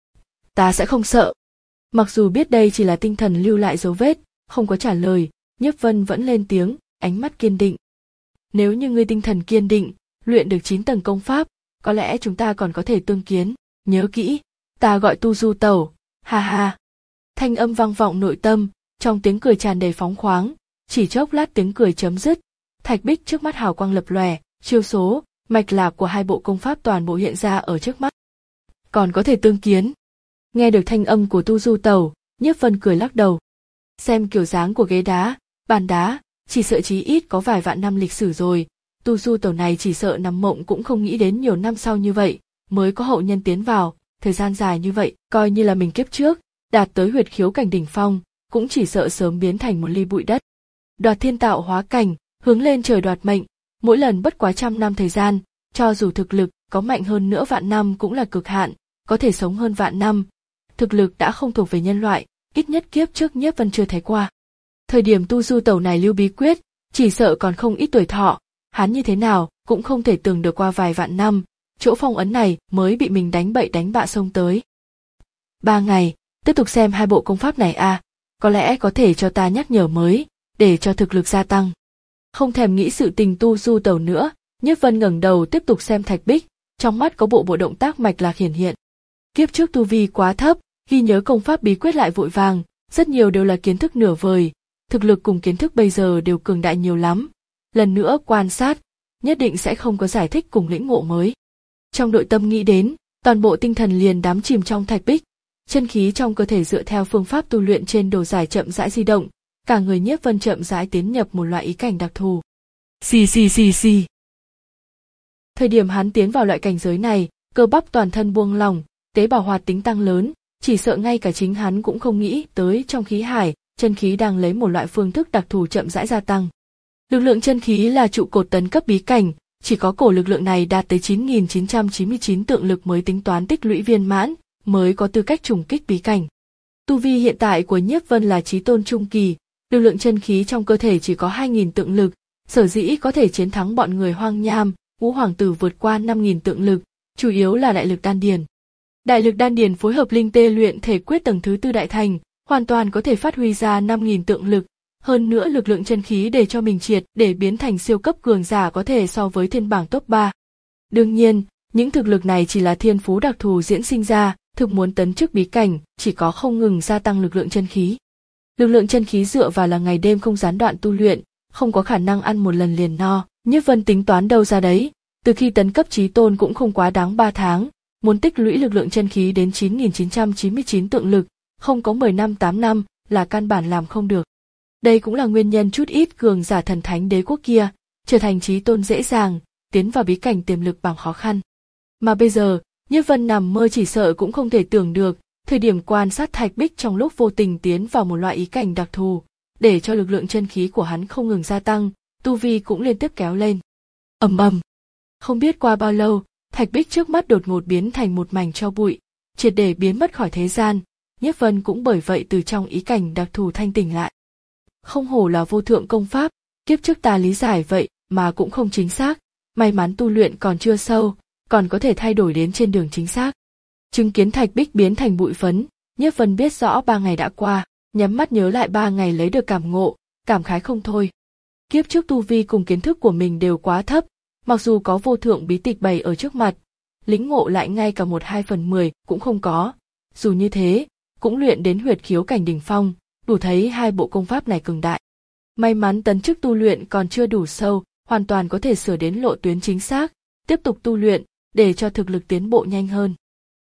Ta sẽ không sợ. Mặc dù biết đây chỉ là tinh thần lưu lại dấu vết, không có trả lời, Nhiếp Vân vẫn lên tiếng, ánh mắt kiên định. Nếu như ngươi tinh thần kiên định, luyện được chín tầng công pháp, có lẽ chúng ta còn có thể tương kiến, nhớ kỹ, ta gọi Tu Du tẩu, ha ha. Thanh âm vang vọng nội tâm, trong tiếng cười tràn đầy phóng khoáng, chỉ chốc lát tiếng cười chấm dứt, thạch bích trước mắt hào quang lập lòe, chiêu số, mạch lạc của hai bộ công pháp toàn bộ hiện ra ở trước mắt. Còn có thể tương kiến. Nghe được thanh âm của Tu Du tẩu, Nhiếp Vân cười lắc đầu. Xem kiểu dáng của ghế đá, bàn đá, chỉ sợ chí ít có vài vạn năm lịch sử rồi, Tu Du tẩu này chỉ sợ nằm mộng cũng không nghĩ đến nhiều năm sau như vậy, mới có hậu nhân tiến vào, thời gian dài như vậy, coi như là mình kiếp trước, đạt tới huyệt khiếu cảnh đỉnh phong, cũng chỉ sợ sớm biến thành một ly bụi đất. Đoạt thiên tạo hóa cảnh, hướng lên trời đoạt mệnh, mỗi lần bất quá trăm năm thời gian, cho dù thực lực có mạnh hơn nữa vạn năm cũng là cực hạn, có thể sống hơn vạn năm. Thực lực đã không thuộc về nhân loại, ít nhất kiếp trước Nhiếp Vân chưa thấy qua. Thời điểm Tu Du tẩu này lưu bí quyết, chỉ sợ còn không ít tuổi thọ, hắn như thế nào cũng không thể tưởng được qua vài vạn năm, chỗ phong ấn này mới bị mình đánh bậy đánh bạ xông tới. Ba ngày, tiếp tục xem hai bộ công pháp này a, à, có lẽ có thể cho ta nhắc nhở mới, để cho thực lực gia tăng. Không thèm nghĩ sự tình Tu Du tẩu nữa, Nhiếp Vân ngẩng đầu tiếp tục xem thạch bích, trong mắt có bộ bộ động tác mạch lạc hiển hiện. Kiếp trước tu vi quá thấp, ghi nhớ công pháp bí quyết lại vội vàng, rất nhiều đều là kiến thức nửa vời, thực lực cùng kiến thức bây giờ đều cường đại nhiều lắm. Lần nữa quan sát, nhất định sẽ không có giải thích cùng lĩnh ngộ mới. Trong nội tâm nghĩ đến, toàn bộ tinh thần liền đắm chìm trong thạch bích, chân khí trong cơ thể dựa theo phương pháp tu luyện trên đồ giải chậm rãi di động, cả người Nhiếp Vân chậm rãi tiến nhập một loại ý cảnh đặc thù. Xì xì xì xì. Thời điểm hắn tiến vào loại cảnh giới này, cơ bắp toàn thân buông lỏng, tế bào hoạt tính tăng lớn, chỉ sợ ngay cả chính hắn cũng không nghĩ tới trong khí hải, chân khí đang lấy một loại phương thức đặc thù chậm rãi gia tăng. Lực lượng chân khí là trụ cột tấn cấp bí cảnh, chỉ có cổ lực lượng này đạt tới chín nghìn chín trăm chín mươi chín tượng lực mới tính toán tích lũy viên mãn, mới có tư cách trùng kích bí cảnh. Tu vi hiện tại của Nhiếp Vân là chí tôn trung kỳ, lực lượng chân khí trong cơ thể chỉ có hai nghìn tượng lực, sở dĩ có thể chiến thắng bọn người Hoang Nham, Ngũ Hoàng Tử vượt qua năm nghìn tượng lực, chủ yếu là đại lực đan điền. Đại lực đan điền phối hợp linh tê luyện thể quyết tầng thứ tư đại thành, hoàn toàn có thể phát huy ra năm nghìn tượng lực, hơn nữa lực lượng chân khí để cho mình triệt để biến thành siêu cấp cường giả có thể so với thiên bảng top ba. Đương nhiên, những thực lực này chỉ là thiên phú đặc thù diễn sinh ra, thực muốn tấn chức bí cảnh, chỉ có không ngừng gia tăng lực lượng chân khí. Lực lượng chân khí dựa vào là ngày đêm không gián đoạn tu luyện, không có khả năng ăn một lần liền no. Nhiếp Vân tính toán đâu ra đấy, từ khi tấn cấp chí tôn cũng không quá đáng ba tháng, muốn tích lũy lực lượng chân khí đến chín nghìn chín trăm chín mươi chín tượng lực, không có mười năm tám năm là căn bản làm không được. Đây cũng là nguyên nhân chút ít cường giả thần thánh đế quốc kia trở thành chí tôn dễ dàng, tiến vào bí cảnh tiềm lực bằng khó khăn. Mà bây giờ, Nhiếp Vân nằm mơ chỉ sợ cũng không thể tưởng được, thời điểm quan sát Thạch Bích trong lúc vô tình tiến vào một loại ý cảnh đặc thù, để cho lực lượng chân khí của hắn không ngừng gia tăng, tu vi cũng liên tiếp kéo lên. Ầm ầm. Không biết qua bao lâu, Thạch Bích trước mắt đột ngột biến thành một mảnh tro bụi, triệt để biến mất khỏi thế gian. Nhiếp Vân cũng bởi vậy từ trong ý cảnh đặc thù thanh tỉnh lại. Không hổ là vô thượng công pháp, kiếp trước ta lý giải vậy mà cũng không chính xác, may mắn tu luyện còn chưa sâu, còn có thể thay đổi đến trên đường chính xác. Chứng kiến Thạch Bích biến thành bụi phấn, Nhiếp Vân biết rõ ba ngày đã qua, nhắm mắt nhớ lại ba ngày lấy được cảm ngộ, cảm khái không thôi. Kiếp trước tu vi cùng kiến thức của mình đều quá thấp, mặc dù có vô thượng bí tịch bày ở trước mặt, lĩnh ngộ lại ngay cả một hai phần mười cũng không có. Dù như thế, cũng luyện đến huyệt khiếu cảnh đỉnh phong, đủ thấy hai bộ công pháp này cường đại. May mắn tấn chức tu luyện còn chưa đủ sâu, hoàn toàn có thể sửa đến lộ tuyến chính xác, tiếp tục tu luyện, để cho thực lực tiến bộ nhanh hơn.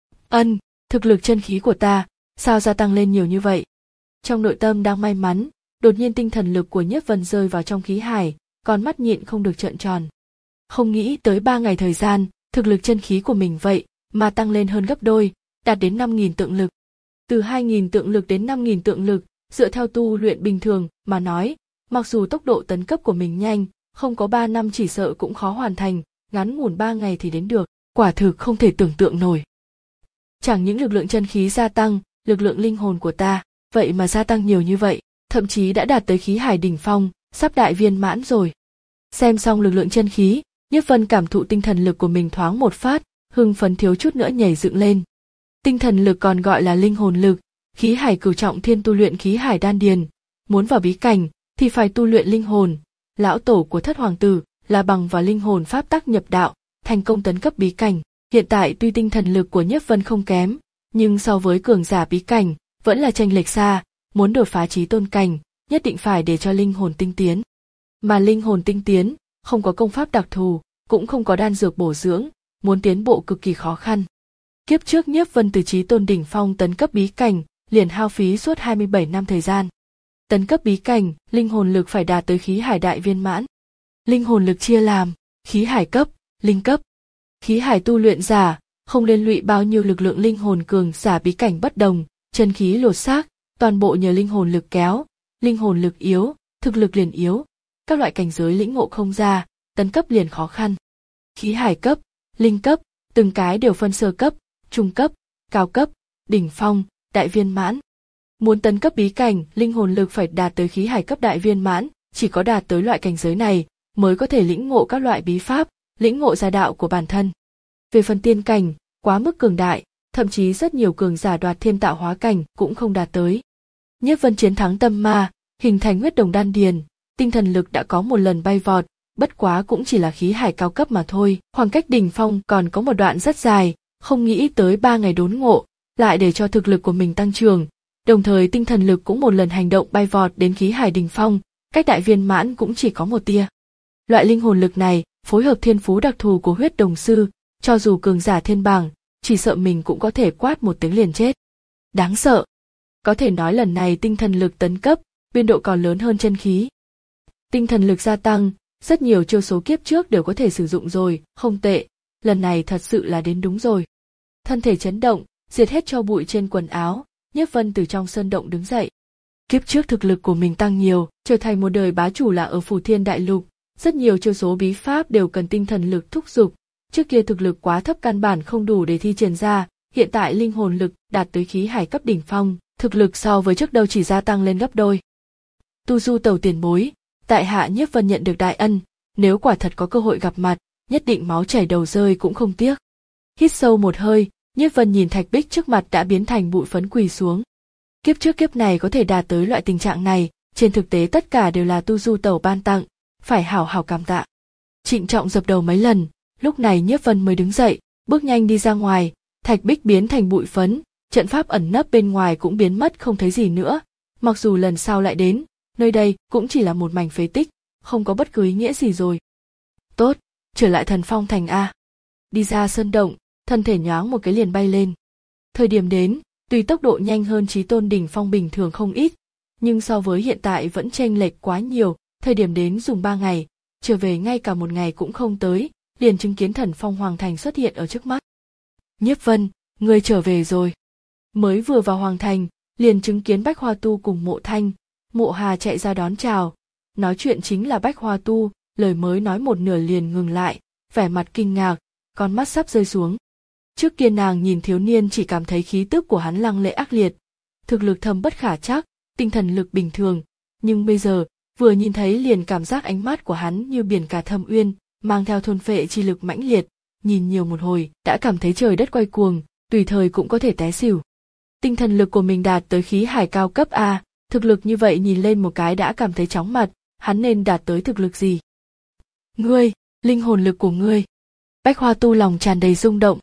Ân, thực lực chân khí của ta, sao gia tăng lên nhiều như vậy? Trong nội tâm đang may mắn, đột nhiên tinh thần lực của Nhiếp Vân rơi vào trong khí hải, con mắt nhịn không được trợn tròn. Không nghĩ tới ba ngày thời gian, thực lực chân khí của mình vậy mà tăng lên hơn gấp đôi, đạt đến năm nghìn tượng lực. Từ hai nghìn tượng lực đến năm nghìn tượng lực, dựa theo tu luyện bình thường mà nói, mặc dù tốc độ tấn cấp của mình nhanh, không có ba năm chỉ sợ cũng khó hoàn thành, ngắn ngủn ba ngày thì đến được, quả thực không thể tưởng tượng nổi. Chẳng những lực lượng chân khí gia tăng, lực lượng linh hồn của ta, vậy mà gia tăng nhiều như vậy, thậm chí đã đạt tới khí hải đỉnh phong, sắp đại viên mãn rồi. Xem xong lực lượng chân khí, Nhiếp Vân cảm thụ tinh thần lực của mình thoáng một phát, hưng phấn thiếu chút nữa nhảy dựng lên. Tinh thần lực còn gọi là linh hồn lực, khí hải cửu trọng thiên tu luyện khí hải đan điền, muốn vào bí cảnh thì phải tu luyện linh hồn. Lão tổ của Thất Hoàng Tử là bằng vào linh hồn pháp tắc nhập đạo, thành công tấn cấp bí cảnh. Hiện tại tuy tinh thần lực của Nhiếp Vân không kém, nhưng so với cường giả bí cảnh vẫn là chênh lệch xa, muốn đột phá chí tôn cảnh, nhất định phải để cho linh hồn tinh tiến. Mà linh hồn tinh tiến, không có công pháp đặc thù, cũng không có đan dược bổ dưỡng, muốn tiến bộ cực kỳ khó khăn. Kiếp trước Nhiếp Vân từ chí tôn đỉnh phong tấn cấp bí cảnh, liền hao phí suốt hai mươi bảy năm thời gian. Tấn cấp bí cảnh, linh hồn lực phải đạt tới khí hải đại viên mãn. Linh hồn lực chia làm khí hải cấp, linh cấp. Khí hải tu luyện giả, không liên lụy bao nhiêu lực lượng linh hồn cường giả bí cảnh bất đồng, chân khí lột xác, toàn bộ nhờ linh hồn lực kéo, linh hồn lực yếu, thực lực liền yếu, các loại cảnh giới lĩnh ngộ không ra, tấn cấp liền khó khăn. Khí hải cấp, linh cấp, từng cái đều phân sơ cấp, trung cấp, cao cấp, đỉnh phong, đại viên mãn. Muốn tấn cấp bí cảnh, linh hồn lực phải đạt tới khí hải cấp đại viên mãn, chỉ có đạt tới loại cảnh giới này mới có thể lĩnh ngộ các loại bí pháp, lĩnh ngộ gia đạo của bản thân. Về phần tiên cảnh, quá mức cường đại, thậm chí rất nhiều cường giả đoạt thiên tạo hóa cảnh cũng không đạt tới. Nhiếp Vân chiến thắng tâm ma, hình thành huyết đồng đan điền, tinh thần lực đã có một lần bay vọt, bất quá cũng chỉ là khí hải cao cấp mà thôi, khoảng cách đỉnh phong còn có một đoạn rất dài, không nghĩ tới ba ngày đốn ngộ, lại để cho thực lực của mình tăng trưởng, đồng thời tinh thần lực cũng một lần hành động bay vọt đến khí hải đỉnh phong, cách đại viên mãn cũng chỉ có một tia. Loại linh hồn lực này, phối hợp thiên phú đặc thù của huyết đồng sư, cho dù cường giả thiên bảng, chỉ sợ mình cũng có thể quát một tiếng liền chết. Đáng sợ. Có thể nói lần này tinh thần lực tấn cấp, biên độ còn lớn hơn chân khí. Tinh thần lực gia tăng, rất nhiều chiêu số kiếp trước đều có thể sử dụng rồi, không tệ, lần này thật sự là đến đúng rồi. Thân thể chấn động, diệt hết tro bụi trên quần áo, Nhiếp Vân từ trong sơn động đứng dậy. Kiếp trước thực lực của mình tăng nhiều, trở thành một đời bá chủ là ở Phù Thiên Đại Lục, rất nhiều chiêu số bí pháp đều cần tinh thần lực thúc giục, trước kia thực lực quá thấp căn bản không đủ để thi triển ra, hiện tại linh hồn lực đạt tới khí hải cấp đỉnh phong, thực lực so với trước đâu chỉ gia tăng lên gấp đôi. Tu Du Tẩu tiền bối, tại hạ Nhiếp Vân nhận được đại ân, nếu quả thật có cơ hội gặp mặt, nhất định máu chảy đầu rơi cũng không tiếc. Hít sâu một hơi, Nhiếp Vân nhìn thạch bích trước mặt đã biến thành bụi phấn quỳ xuống. Kiếp trước kiếp này có thể đạt tới loại tình trạng này, trên thực tế tất cả đều là Tu Du Tẩu ban tặng, phải hảo hảo cảm tạ. Trịnh trọng dập đầu mấy lần, lúc này Nhiếp Vân mới đứng dậy, bước nhanh đi ra ngoài, thạch bích biến thành bụi phấn, trận pháp ẩn nấp bên ngoài cũng biến mất không thấy gì nữa. Mặc dù lần sau lại đến, nơi đây cũng chỉ là một mảnh phế tích, không có bất cứ ý nghĩa gì rồi. Tốt, trở lại Thần Phong Thành a. Đi ra sơn động, thân thể nhoáng một cái liền bay lên. Thời điểm đến, tuy tốc độ nhanh hơn Chí Tôn đỉnh phong bình thường không ít, nhưng so với hiện tại vẫn chênh lệch quá nhiều. Thời điểm đến dùng ba ngày, trở về ngay cả một ngày cũng không tới, liền chứng kiến Thần Phong Hoàng Thành xuất hiện ở trước mắt. Nhiếp Vân, ngươi trở về rồi. Mới vừa vào Hoàng Thành, liền chứng kiến Bách Hoa Tu cùng Mộ Thanh, Mộ Hà chạy ra đón chào. Nói chuyện chính là Bách Hoa Tu, lời mới nói một nửa liền ngừng lại, vẻ mặt kinh ngạc, con mắt sắp rơi xuống. Trước kia nàng nhìn thiếu niên chỉ cảm thấy khí tức của hắn lăng lệ ác liệt, thực lực thâm bất khả trắc, tinh thần lực bình thường, nhưng bây giờ, vừa nhìn thấy liền cảm giác ánh mắt của hắn như biển cả thâm uyên, mang theo thôn phệ chi lực mãnh liệt, nhìn nhiều một hồi, đã cảm thấy trời đất quay cuồng, tùy thời cũng có thể té xỉu. Tinh thần lực của mình đạt tới khí hải cao cấp A, thực lực như vậy nhìn lên một cái đã cảm thấy chóng mặt, hắn nên đạt tới thực lực gì? Ngươi, linh hồn lực của ngươi. Bách Hoa Tu lòng tràn đầy rung động.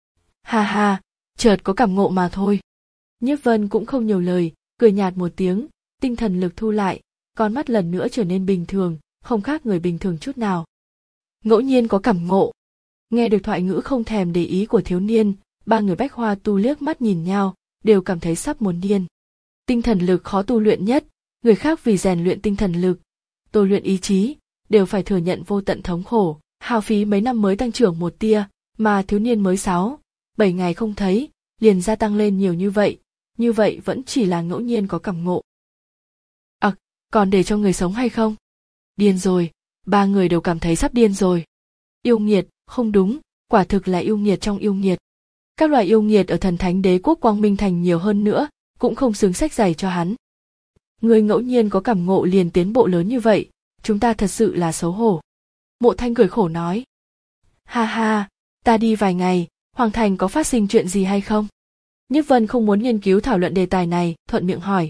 Ha ha, chợt có cảm ngộ mà thôi. Nhiếp Vân cũng không nhiều lời, cười nhạt một tiếng, tinh thần lực thu lại, con mắt lần nữa trở nên bình thường, không khác người bình thường chút nào. Ngẫu nhiên có cảm ngộ. Nghe được thoại ngữ không thèm để ý của thiếu niên, ba người Bách Hoa Tu liếc mắt nhìn nhau, đều cảm thấy sắp muốn điên. Tinh thần lực khó tu luyện nhất, người khác vì rèn luyện tinh thần lực, tôi luyện ý chí, đều phải thừa nhận vô tận thống khổ, hao phí mấy năm mới tăng trưởng một tia, mà thiếu niên mới sáu, bảy ngày không thấy, liền gia tăng lên nhiều như vậy, như vậy vẫn chỉ là ngẫu nhiên có cảm ngộ. À, còn để cho người sống hay không? Điên rồi, ba người đều cảm thấy sắp điên rồi. Yêu nghiệt, không đúng, quả thực là yêu nghiệt trong yêu nghiệt. Các loài yêu nghiệt ở Thần Thánh Đế quốc Quang Minh Thành nhiều hơn nữa, cũng không xứng sách giày cho hắn. Người ngẫu nhiên có cảm ngộ liền tiến bộ lớn như vậy, chúng ta thật sự là xấu hổ. Mộ Thanh cười khổ nói. Ha ha, ta đi vài ngày, Hoàng Thành có phát sinh chuyện gì hay không? Nhiếp Vân không muốn nghiên cứu thảo luận đề tài này, thuận miệng hỏi.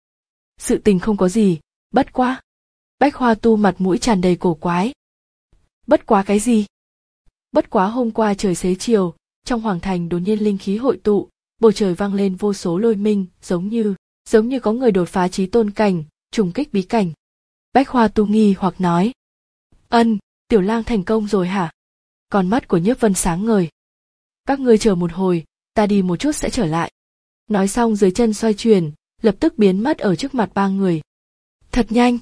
Sự tình không có gì, bất quá. Bách Hoa Tu mặt mũi tràn đầy cổ quái. Bất quá cái gì? Bất quá hôm qua trời xế chiều, trong Hoàng Thành đột nhiên linh khí hội tụ, bầu trời vang lên vô số lôi minh, giống như, giống như có người đột phá chí tôn cảnh, trùng kích bí cảnh. Bách Hoa Tu nghi hoặc nói. Ân, Tiểu Lang thành công rồi hả? Con mắt của Nhiếp Vân sáng ngời. Các ngươi chờ một hồi, ta đi một chút sẽ trở lại. Nói xong dưới chân xoay chuyển, lập tức biến mất ở trước mặt ba người. Thật nhanh.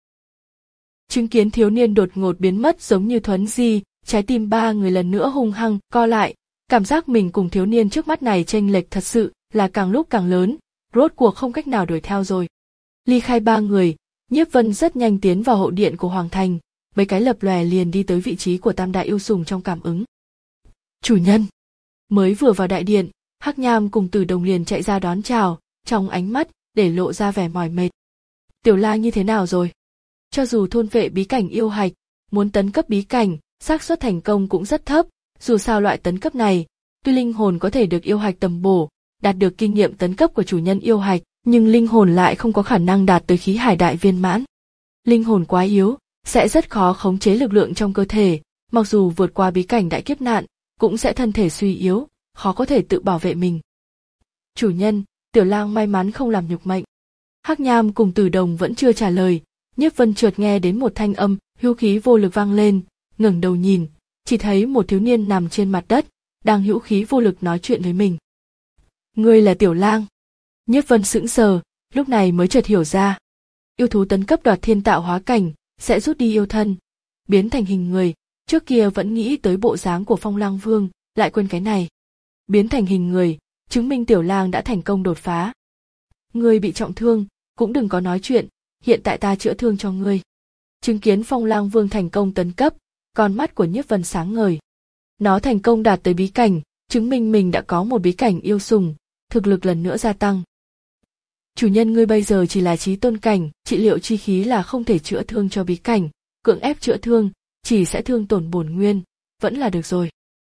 Chứng kiến thiếu niên đột ngột biến mất giống như thuấn di, trái tim ba người lần nữa hung hăng co lại, cảm giác mình cùng thiếu niên trước mắt này chênh lệch thật sự là càng lúc càng lớn, rốt cuộc không cách nào đuổi theo rồi. Ly khai ba người, Nhiếp Vân rất nhanh tiến vào hậu điện của Hoàng Thành, mấy cái lập lòe liền đi tới vị trí của tam đại yêu sùng trong cảm ứng. Chủ nhân. Mới vừa vào đại điện, Hắc Nham cùng Tử Đồng liền chạy ra đón chào, trong ánh mắt để lộ ra vẻ mỏi mệt. Tiểu Lang như thế nào rồi? Cho dù thôn vệ bí cảnh yêu hạch, muốn tấn cấp bí cảnh, xác suất thành công cũng rất thấp, dù sao loại tấn cấp này, tuy linh hồn có thể được yêu hạch tầm bổ, đạt được kinh nghiệm tấn cấp của chủ nhân yêu hạch, nhưng linh hồn lại không có khả năng đạt tới khí hải đại viên mãn. Linh hồn quá yếu, sẽ rất khó khống chế lực lượng trong cơ thể, mặc dù vượt qua bí cảnh đại kiếp nạn, cũng sẽ thân thể suy yếu, khó có thể tự bảo vệ mình. Chủ nhân, Tiểu Lang may mắn không làm nhục mệnh. Hắc Nham cùng Tử Đồng vẫn chưa trả lời, Nhiếp Vân chợt nghe đến một thanh âm hữu khí vô lực vang lên, ngẩng đầu nhìn, chỉ thấy một thiếu niên nằm trên mặt đất, đang hữu khí vô lực nói chuyện với mình. Ngươi là Tiểu Lang. Nhiếp Vân sững sờ, lúc này mới chợt hiểu ra. Yêu thú tấn cấp đoạt thiên tạo hóa cảnh, sẽ rút đi yêu thân, biến thành hình người, trước kia vẫn nghĩ tới bộ dáng của Phong Lang Vương, lại quên cái này. Biến thành hình người, chứng minh Tiểu Lang đã thành công đột phá. Ngươi bị trọng thương, cũng đừng có nói chuyện, hiện tại ta chữa thương cho ngươi. Chứng kiến Phong Lang Vương thành công tấn cấp, con mắt của Nhiếp Vân sáng ngời. Nó thành công đạt tới bí cảnh, chứng minh mình đã có một bí cảnh yêu sủng, thực lực lần nữa gia tăng. Chủ nhân ngươi bây giờ chỉ là chí tôn cảnh, trị liệu chi khí là không thể chữa thương cho bí cảnh, cưỡng ép chữa thương, chỉ sẽ thương tổn bổn nguyên, vẫn là được rồi.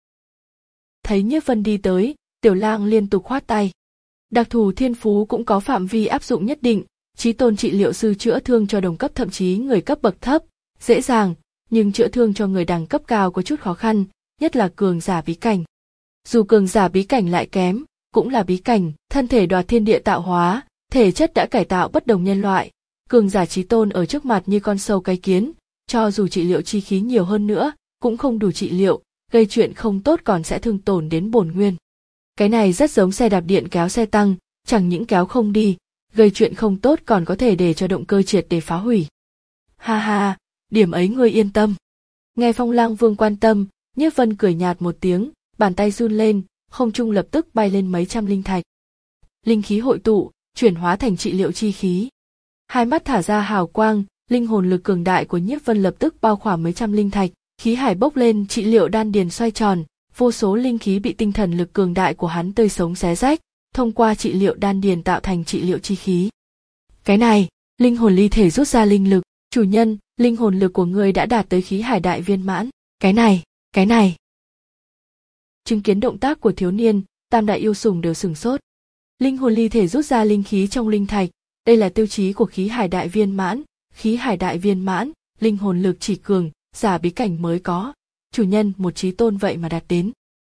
Thấy Nhiếp Vân đi tới, Tiểu Lang liên tục khoát tay. Đặc thù thiên phú cũng có phạm vi áp dụng nhất định, chí tôn trị liệu sư chữa thương cho đồng cấp thậm chí người cấp bậc thấp, dễ dàng, nhưng chữa thương cho người đẳng cấp cao có chút khó khăn, nhất là cường giả bí cảnh. Dù cường giả bí cảnh lại kém, cũng là bí cảnh, thân thể đoạt thiên địa tạo hóa, thể chất đã cải tạo bất đồng nhân loại, cường giả chí tôn ở trước mặt như con sâu cái kiến, cho dù trị liệu chi khí nhiều hơn nữa, cũng không đủ trị liệu, gây chuyện không tốt còn sẽ thương tổn đến bổn nguyên. Cái này rất giống xe đạp điện kéo xe tăng, chẳng những kéo không đi, gây chuyện không tốt còn có thể để cho động cơ triệt để phá hủy. Ha ha, điểm ấy ngươi yên tâm. Nghe Phong Lang Vương quan tâm, Nhiếp Vân cười nhạt một tiếng, bàn tay run lên, không trung lập tức bay lên mấy trăm linh thạch. Linh khí hội tụ, chuyển hóa thành trị liệu chi khí. Hai mắt thả ra hào quang, linh hồn lực cường đại của Nhiếp Vân lập tức bao khoảng mấy trăm linh thạch, khí hải bốc lên, trị liệu đan điền xoay tròn, vô số linh khí bị tinh thần lực cường đại của hắn tươi sống xé rách, thông qua trị liệu đan điền tạo thành trị liệu chi khí. Cái này, linh hồn ly thể rút ra linh lực, chủ nhân, linh hồn lực của ngươi đã đạt tới khí hải đại viên mãn. Cái này, cái này. Chứng kiến động tác của thiếu niên, tam đại yêu sủng đều sửng sốt. Linh hồn ly thể rút ra linh khí trong linh thạch, đây là tiêu chí của khí hải đại viên mãn, khí hải đại viên mãn, linh hồn lực chỉ cường, giả bí cảnh mới có. Chủ nhân, một chí tôn vậy mà đạt đến.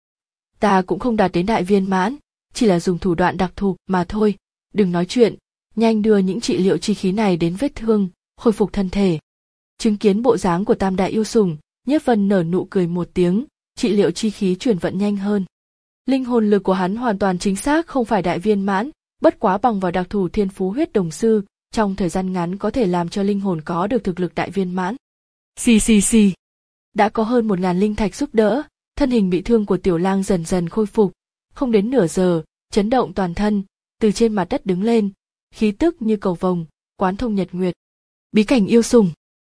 Ta cũng không đạt đến đại viên mãn, chỉ là dùng thủ đoạn đặc thù mà thôi, đừng nói chuyện, nhanh đưa những trị liệu chi khí này đến vết thương, khôi phục thân thể. Chứng kiến bộ dáng của tam đại yêu sủng, Nhiếp Vân nở nụ cười một tiếng, trị liệu chi khí chuyển vận nhanh hơn. Linh hồn lực của hắn hoàn toàn chính xác không phải đại viên mãn, bất quá bằng vào đặc thù thiên phú huyết đồng sư, trong thời gian ngắn có thể làm cho linh hồn có được thực lực đại viên mãn. Xì xì xì. Đã có hơn một ngàn linh thạch giúp đỡ, thân hình bị thương của Tiểu Lang dần dần khôi phục, không đến nửa giờ, chấn động toàn thân, từ trên mặt đất đứng lên, khí tức như cầu vồng, quán thông nhật nguyệt. Bí cảnh yêu sủng.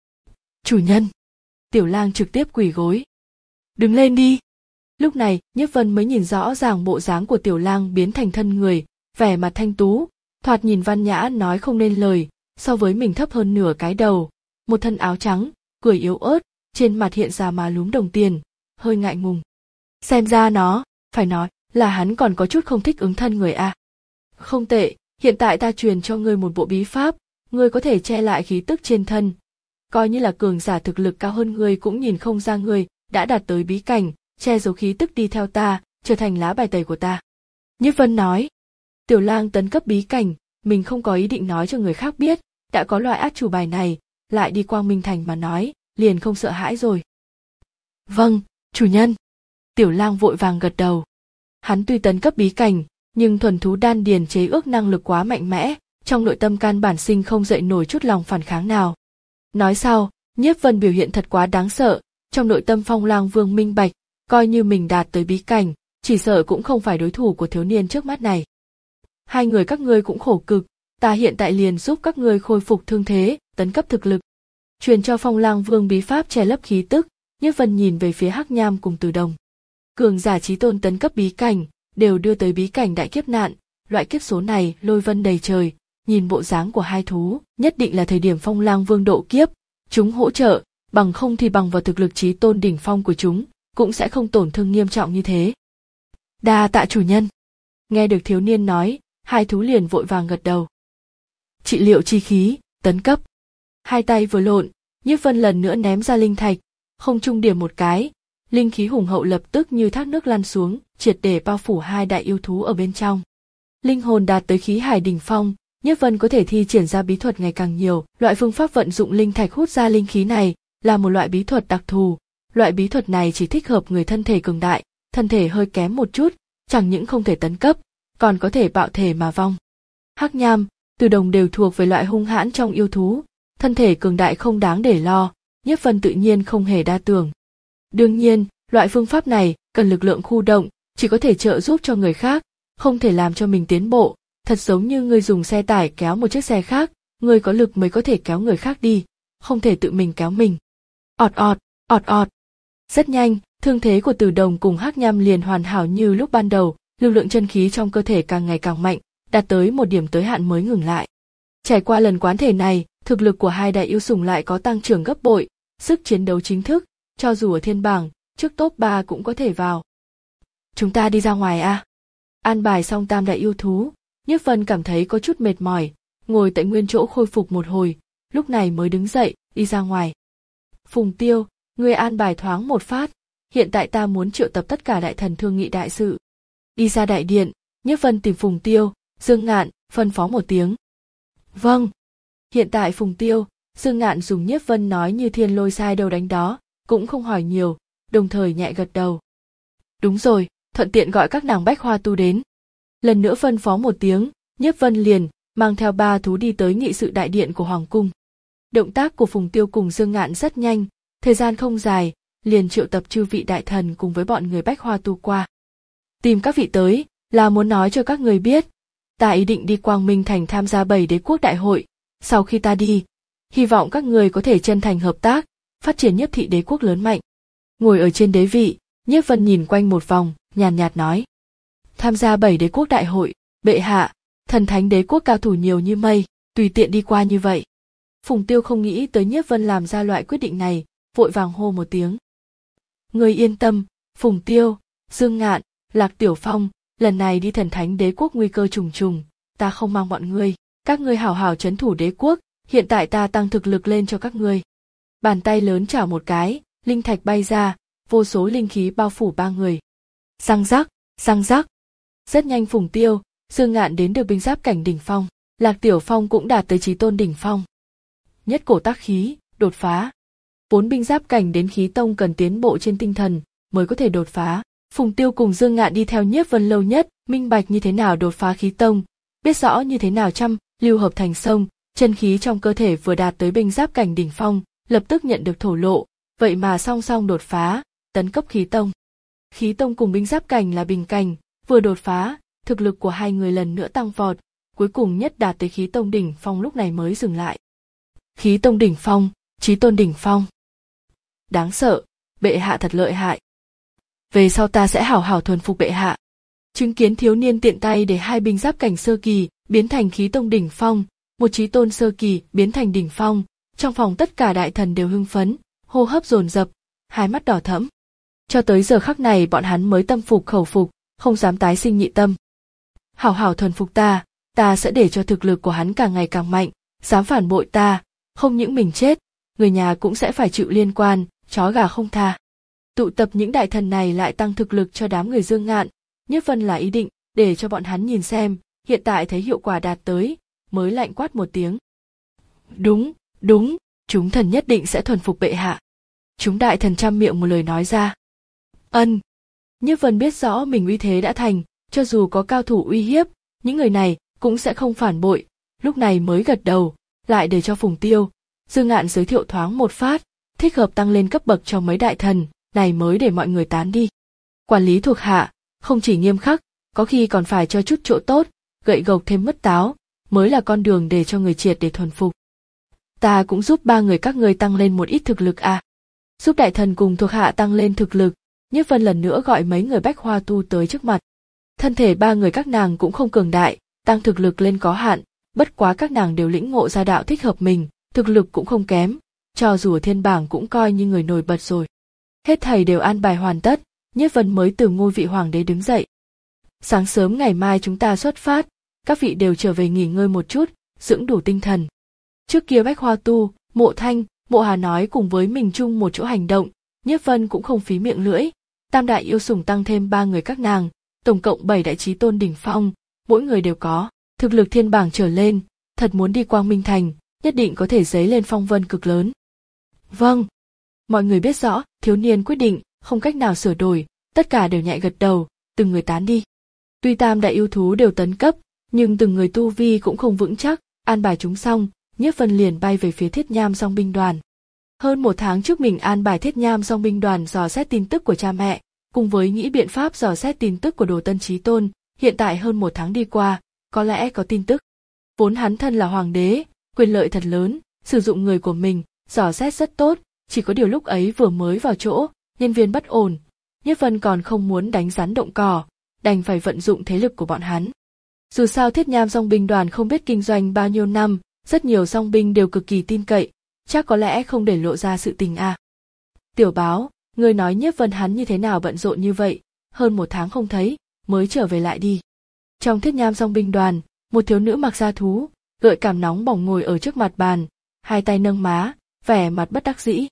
Chủ nhân. Tiểu Lang trực tiếp quỳ gối. Đứng lên đi. Lúc này, Nhiếp Vân mới nhìn rõ ràng bộ dáng của Tiểu Lang biến thành thân người, vẻ mặt thanh tú, thoạt nhìn văn nhã nói không nên lời, so với mình thấp hơn nửa cái đầu, một thân áo trắng, cười yếu ớt, trên mặt hiện ra má lúm đồng tiền, hơi ngại ngùng. Xem ra nó, phải nói, là hắn còn có chút không thích ứng thân người a. À. Không tệ, hiện tại ta truyền cho ngươi một bộ bí pháp, ngươi có thể che lại khí tức trên thân. Coi như là cường giả thực lực cao hơn ngươi cũng nhìn không ra ngươi đã đạt tới bí cảnh, che giấu khí tức đi theo ta, trở thành lá bài tẩy của ta. Nhiếp Vân nói, Tiểu Lang tấn cấp bí cảnh, mình không có ý định nói cho người khác biết, đã có loại át chủ bài này, lại đi Quang Minh Thành mà nói, liền không sợ hãi rồi. Vâng, chủ nhân. Tiểu Lang vội vàng gật đầu. Hắn tuy tấn cấp bí cảnh, nhưng thuần thú đan điền chế ước năng lực quá mạnh mẽ, trong nội tâm căn bản sinh không dậy nổi chút lòng phản kháng nào. Nói sau, Nhiếp Vân biểu hiện thật quá đáng sợ, trong nội tâm Phong Lang Vương minh bạch, coi như mình đạt tới bí cảnh, chỉ sợ cũng không phải đối thủ của thiếu niên trước mắt này. Hai người các ngươi cũng khổ cực, ta hiện tại liền giúp các ngươi khôi phục thương thế, tấn cấp thực lực. Truyền cho Phong Lang Vương bí pháp che lấp khí tức, Nhiếp Vân nhìn về phía Hắc Nham cùng Từ Đồng. Cường giả chí tôn tấn cấp bí cảnh, đều đưa tới bí cảnh đại kiếp nạn, loại kiếp số này lôi vân đầy trời, nhìn bộ dáng của hai thú, nhất định là thời điểm Phong Lang Vương độ kiếp, chúng hỗ trợ, bằng không thì bằng vào thực lực chí tôn đỉnh phong của chúng, cũng sẽ không tổn thương nghiêm trọng như thế. Đa tạ chủ nhân. Nghe được thiếu niên nói, hai thú liền vội vàng gật đầu. Trị liệu chi khí, tấn cấp. Hai tay vừa lộn, Nhiếp Vân lần nữa ném ra linh thạch, không trung điểm một cái, linh khí hùng hậu lập tức như thác nước lăn xuống, triệt để bao phủ hai đại yêu thú ở bên trong. Linh hồn đạt tới khí hải đỉnh phong, Nhiếp Vân có thể thi triển ra bí thuật ngày càng nhiều, loại phương pháp vận dụng linh thạch hút ra linh khí này là một loại bí thuật đặc thù, loại bí thuật này chỉ thích hợp người thân thể cường đại, thân thể hơi kém một chút, chẳng những không thể tấn cấp, còn có thể bạo thể mà vong. Hắc Nham, Từ Đồng đều thuộc về loại hung hãn trong yêu thú, thân thể cường đại không đáng để lo, Nhiếp Vân tự nhiên không hề đa tưởng. Đương nhiên, loại phương pháp này cần lực lượng khu động, chỉ có thể trợ giúp cho người khác, không thể làm cho mình tiến bộ, thật giống như người dùng xe tải kéo một chiếc xe khác, người có lực mới có thể kéo người khác đi, không thể tự mình kéo mình. Ọt ọt, ọt ọt. Rất nhanh, Thương thế của Từ Đồng cùng Hắc Nham liền hoàn hảo như lúc ban đầu, lực lượng chân khí trong cơ thể càng ngày càng mạnh, đạt tới một điểm tới hạn mới ngừng lại. Trải qua lần quán thể này, thực lực của hai đại yêu sủng lại có tăng trưởng gấp bội, sức chiến đấu chính thức, cho dù ở thiên bảng, trước top ba cũng có thể vào. Chúng ta đi ra ngoài a. À? An bài xong tam đại yêu thú, Nhiếp Vân cảm thấy có chút mệt mỏi, ngồi tại nguyên chỗ khôi phục một hồi, lúc này mới đứng dậy, đi ra ngoài. Phùng Tiêu, ngươi an bài thoáng một phát, hiện tại ta muốn triệu tập tất cả đại thần thương nghị đại sự. Đi ra đại điện, Nhiếp Vân tìm Phùng Tiêu, Dương Ngạn, phân phó một tiếng. Vâng. Hiện tại Phùng Tiêu, Dương Ngạn dùng Nhiếp Vân nói như thiên lôi sai đâu đánh đó, cũng không hỏi nhiều, đồng thời nhẹ gật đầu. Đúng rồi, thuận tiện gọi các nàng Bách Hoa Tu đến. Lần nữa phân phó một tiếng, Nhiếp Vân liền mang theo ba thú đi tới nghị sự đại điện của Hoàng cung. Động tác của Phùng Tiêu cùng Dương Ngạn rất nhanh, thời gian không dài, liền triệu tập chư vị đại thần cùng với bọn người Bách Hoa Tu qua. Tìm các vị tới, là muốn nói cho các người biết, ta ý định đi Quang Minh Thành tham gia bảy đế quốc đại hội, sau khi ta đi, hy vọng các người có thể chân thành hợp tác, phát triển Nhiếp thị đế quốc lớn mạnh. Ngồi ở trên đế vị, Nhiếp Vân nhìn quanh một vòng, nhàn nhạt nói. Tham gia bảy đế quốc đại hội, bệ hạ, thần thánh đế quốc cao thủ nhiều như mây, tùy tiện đi qua như vậy. Phùng Tiêu không nghĩ tới Nhiếp Vân làm ra loại quyết định này, vội vàng hô một tiếng. Người yên tâm, Phùng Tiêu, Dương Ngạn, Lạc Tiểu Phong, lần này đi thần thánh đế quốc nguy cơ trùng trùng, ta không mang bọn ngươi, các ngươi hảo hảo trấn thủ đế quốc, hiện tại ta tăng thực lực lên cho các ngươi. Bàn tay lớn chảo một cái, linh thạch bay ra, vô số linh khí bao phủ ba người. Răng rắc, răng rắc. Rất nhanh Phùng Tiêu, Dương Ngạn đến được binh giáp cảnh đỉnh phong, Lạc Tiểu Phong cũng đạt tới chí tôn đỉnh phong. Nhất cổ tác khí, đột phá. Vốn binh giáp cảnh đến khí tông cần tiến bộ trên tinh thần mới có thể đột phá. Phùng Tiêu cùng Dương Ngạn đi theo Nhiếp Vân lâu nhất, minh bạch như thế nào đột phá khí tông, biết rõ như thế nào trăm lưu hợp thành sông, chân khí trong cơ thể vừa đạt tới binh giáp cảnh đỉnh phong, lập tức nhận được thổ lộ, vậy mà song song đột phá, tấn cấp khí tông. Khí tông cùng binh giáp cảnh là bình cảnh, vừa đột phá, thực lực của hai người lần nữa tăng vọt, cuối cùng nhất đạt tới khí tông đỉnh phong lúc này mới dừng lại. Khí tông đỉnh phong, chí tôn đỉnh phong. Đáng sợ, bệ hạ thật lợi hại. Về sau ta sẽ hảo hảo thuần phục bệ hạ. Chứng kiến thiếu niên tiện tay để hai binh giáp cảnh sơ kỳ biến thành khí tông đỉnh phong, một chí tôn sơ kỳ biến thành đỉnh phong, trong phòng tất cả đại thần đều hưng phấn, hô hấp dồn dập, hai mắt đỏ thẫm. Cho tới giờ khắc này bọn hắn mới tâm phục khẩu phục, không dám tái sinh nhị tâm. Hảo hảo thuần phục ta, ta sẽ để cho thực lực của hắn càng ngày càng mạnh, dám phản bội ta, không những mình chết, người nhà cũng sẽ phải chịu liên quan, chó gà không tha. Tụ tập những đại thần này lại tăng thực lực cho đám người Dương Ngạn, Nhiếp Vân là ý định để cho bọn hắn nhìn xem, hiện tại thấy hiệu quả đạt tới, mới lạnh quát một tiếng. Đúng, đúng, chúng thần nhất định sẽ thuần phục bệ hạ. Chúng đại thần trăm miệng một lời nói ra. Ân. Nhiếp Vân biết rõ mình uy thế đã thành, cho dù có cao thủ uy hiếp, những người này cũng sẽ không phản bội, lúc này mới gật đầu, lại để cho Phùng Tiêu, Dương Ngạn giới thiệu thoáng một phát, thích hợp tăng lên cấp bậc cho mấy đại thần, này mới để mọi người tán đi. Quản lý thuộc hạ, không chỉ nghiêm khắc, có khi còn phải cho chút chỗ tốt, gậy gộc thêm mứt táo, mới là con đường để cho người triệt để thuần phục. Ta cũng giúp ba người các ngươi tăng lên một ít thực lực à. Giúp đại thần cùng thuộc hạ tăng lên thực lực, Nhiếp Vân lần nữa gọi mấy người Bách Hoa Tu tới trước mặt. Thân thể ba người các nàng cũng không cường đại, tăng thực lực lên có hạn, bất quá các nàng đều lĩnh ngộ ra đạo thích hợp mình, thực lực cũng không kém, cho dù ở thiên bảng cũng coi như người nổi bật rồi. Hết thầy đều an bài hoàn tất, Nhiếp Vân mới từ ngôi vị hoàng đế đứng dậy. Sáng sớm ngày mai chúng ta xuất phát, các vị đều trở về nghỉ ngơi một chút, dưỡng đủ tinh thần. Trước kia Bách Hoa Tu, Mộ Thanh, Mộ Hà nói cùng với mình chung một chỗ hành động, Nhiếp Vân cũng không phí miệng lưỡi, tam đại yêu sủng tăng thêm ba người các nàng, tổng cộng bảy đại chí tôn đỉnh phong, mỗi người đều có thực lực thiên bảng trở lên, thật muốn đi Quang Minh Thành, nhất định có thể dấy lên phong vân cực lớn. Vâng. Mọi người biết rõ, thiếu niên quyết định, không cách nào sửa đổi, tất cả đều nhẹ gật đầu, từng người tán đi. Tuy tam đại yêu thú đều tấn cấp, nhưng từng người tu vi cũng không vững chắc, an bài chúng xong, Nhiếp Vân liền bay về phía Thiết Nham Song binh đoàn. Hơn một tháng trước mình an bài Thiết Nham Song binh đoàn dò xét tin tức của cha mẹ, cùng với nghĩ biện pháp dò xét tin tức của Đồ Tân Chí Tôn, hiện tại hơn một tháng đi qua, có lẽ có tin tức. Vốn hắn thân là hoàng đế, quyền lợi thật lớn, sử dụng người của mình, dò xét rất tốt, chỉ có điều lúc ấy vừa mới vào chỗ, nhân viên bất ổn, Nhiếp Vân còn không muốn đánh rắn động cỏ, đành phải vận dụng thế lực của bọn hắn. Dù sao Thiết Nham dong binh đoàn không biết kinh doanh bao nhiêu năm, rất nhiều dong binh đều cực kỳ tin cậy, chắc có lẽ không để lộ ra sự tình à. Tiểu Báo, ngươi nói Nhiếp Vân hắn như thế nào bận rộn như vậy, hơn một tháng không thấy, mới trở về lại đi. Trong Thiết Nham dong binh đoàn, một thiếu nữ mặc da thú, gợi cảm nóng bỏng ngồi ở trước mặt bàn, hai tay nâng má, vẻ mặt bất đắc dĩ.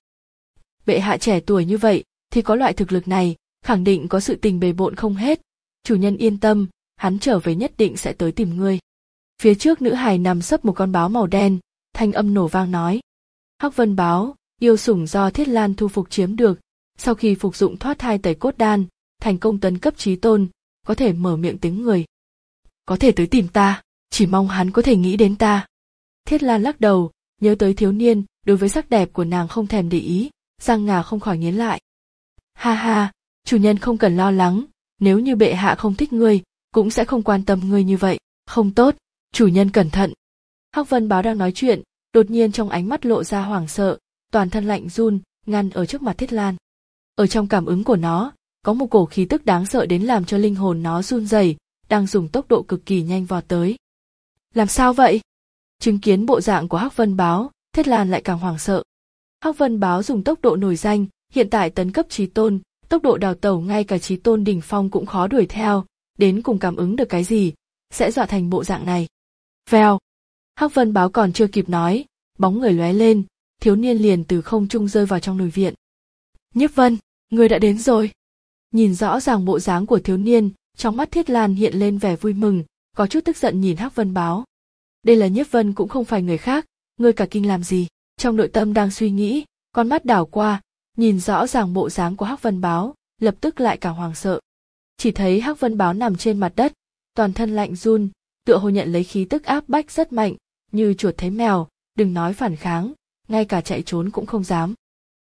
Bệ hạ trẻ tuổi như vậy, thì có loại thực lực này, khẳng định có sự tình bề bộn không hết. Chủ nhân yên tâm, hắn trở về nhất định sẽ tới tìm ngươi. Phía trước nữ hài nằm sấp một con báo màu đen, thanh âm nổ vang nói. Hắc Vân báo, yêu sủng do Thiết Lan thu phục chiếm được, sau khi phục dụng thoát thai tẩy cốt đan, thành công tấn cấp chí tôn, có thể mở miệng tiếng người. Có thể tới tìm ta, chỉ mong hắn có thể nghĩ đến ta. Thiết Lan lắc đầu, nhớ tới thiếu niên, đối với sắc đẹp của nàng không thèm để ý, răng ngà không khỏi nghiến lại. Ha ha, chủ nhân không cần lo lắng, nếu như bệ hạ không thích ngươi, cũng sẽ không quan tâm ngươi như vậy. Không tốt, chủ nhân cẩn thận. Hắc Vân báo đang nói chuyện, đột nhiên trong ánh mắt lộ ra hoảng sợ, toàn thân lạnh run, ngăn ở trước mặt Thiết Lan. Ở trong cảm ứng của nó, có một cổ khí tức đáng sợ đến làm cho linh hồn nó run rẩy, đang dùng tốc độ cực kỳ nhanh vọt tới. Làm sao vậy? Chứng kiến bộ dạng của Hắc Vân báo, Thiết Lan lại càng hoảng sợ. Hắc Vân báo dùng tốc độ nổi danh, hiện tại tấn cấp chí tôn, tốc độ đào tẩu ngay cả chí tôn đỉnh phong cũng khó đuổi theo, đến cùng cảm ứng được cái gì, sẽ dọa thành bộ dạng này. Vèo. Hắc Vân báo còn chưa kịp nói, bóng người lóe lên, thiếu niên liền từ không trung rơi vào trong nồi viện. Nhiếp Vân, ngươi đã đến rồi. Nhìn rõ ràng bộ dáng của thiếu niên, trong mắt Thiết Lan hiện lên vẻ vui mừng, có chút tức giận nhìn Hắc Vân báo. Đây là Nhiếp Vân cũng không phải người khác, ngươi cả kinh làm gì? Trong nội tâm đang suy nghĩ, con mắt đảo qua, nhìn rõ ràng bộ dáng của Hắc Vân báo, lập tức lại càng hoảng sợ. Chỉ thấy Hắc Vân báo nằm trên mặt đất, toàn thân lạnh run, tựa hồ nhận lấy khí tức áp bách rất mạnh, như chuột thấy mèo, đừng nói phản kháng, ngay cả chạy trốn cũng không dám.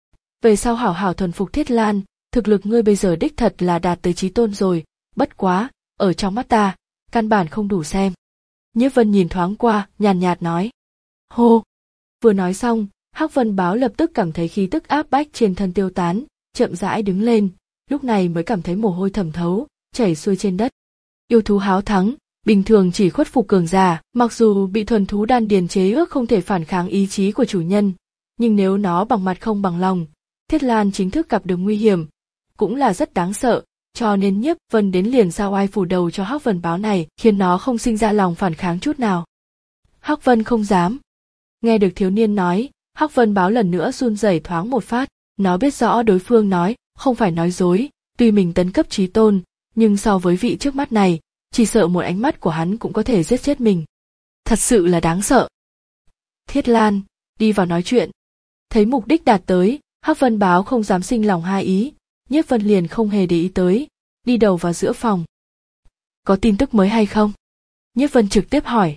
Về sau hảo hảo thuần phục Thiết Lan, thực lực ngươi bây giờ đích thật là đạt tới chí tôn rồi, bất quá, ở trong mắt ta, căn bản không đủ xem. Nhiếp Vân nhìn thoáng qua, nhàn nhạt nói. Hô! Vừa nói xong, Hắc Vân báo lập tức cảm thấy khí tức áp bách trên thân tiêu tán, chậm rãi đứng lên, lúc này mới cảm thấy mồ hôi thẩm thấu, chảy xuôi trên đất. Yêu thú háo thắng, bình thường chỉ khuất phục cường giả, mặc dù bị thuần thú đan điền chế ước không thể phản kháng ý chí của chủ nhân, nhưng nếu nó bằng mặt không bằng lòng, Thiết Lan chính thức gặp được nguy hiểm, cũng là rất đáng sợ, cho nên Nhiếp Vân đến liền sao ai phủ đầu cho Hắc Vân báo này, khiến nó không sinh ra lòng phản kháng chút nào. Hắc Vân không dám. Nghe được thiếu niên nói, Hắc Vân báo lần nữa run rẩy thoáng một phát, nó biết rõ đối phương nói, không phải nói dối, tuy mình tấn cấp chí tôn, nhưng so với vị trước mắt này, chỉ sợ một ánh mắt của hắn cũng có thể giết chết mình. Thật sự là đáng sợ. Thiết Lan, đi vào nói chuyện. Thấy mục đích đạt tới, Hắc Vân báo không dám sinh lòng hai ý, Nhiếp Vân liền không hề để ý tới, đi đầu vào giữa phòng. Có tin tức mới hay không? Nhiếp Vân trực tiếp hỏi.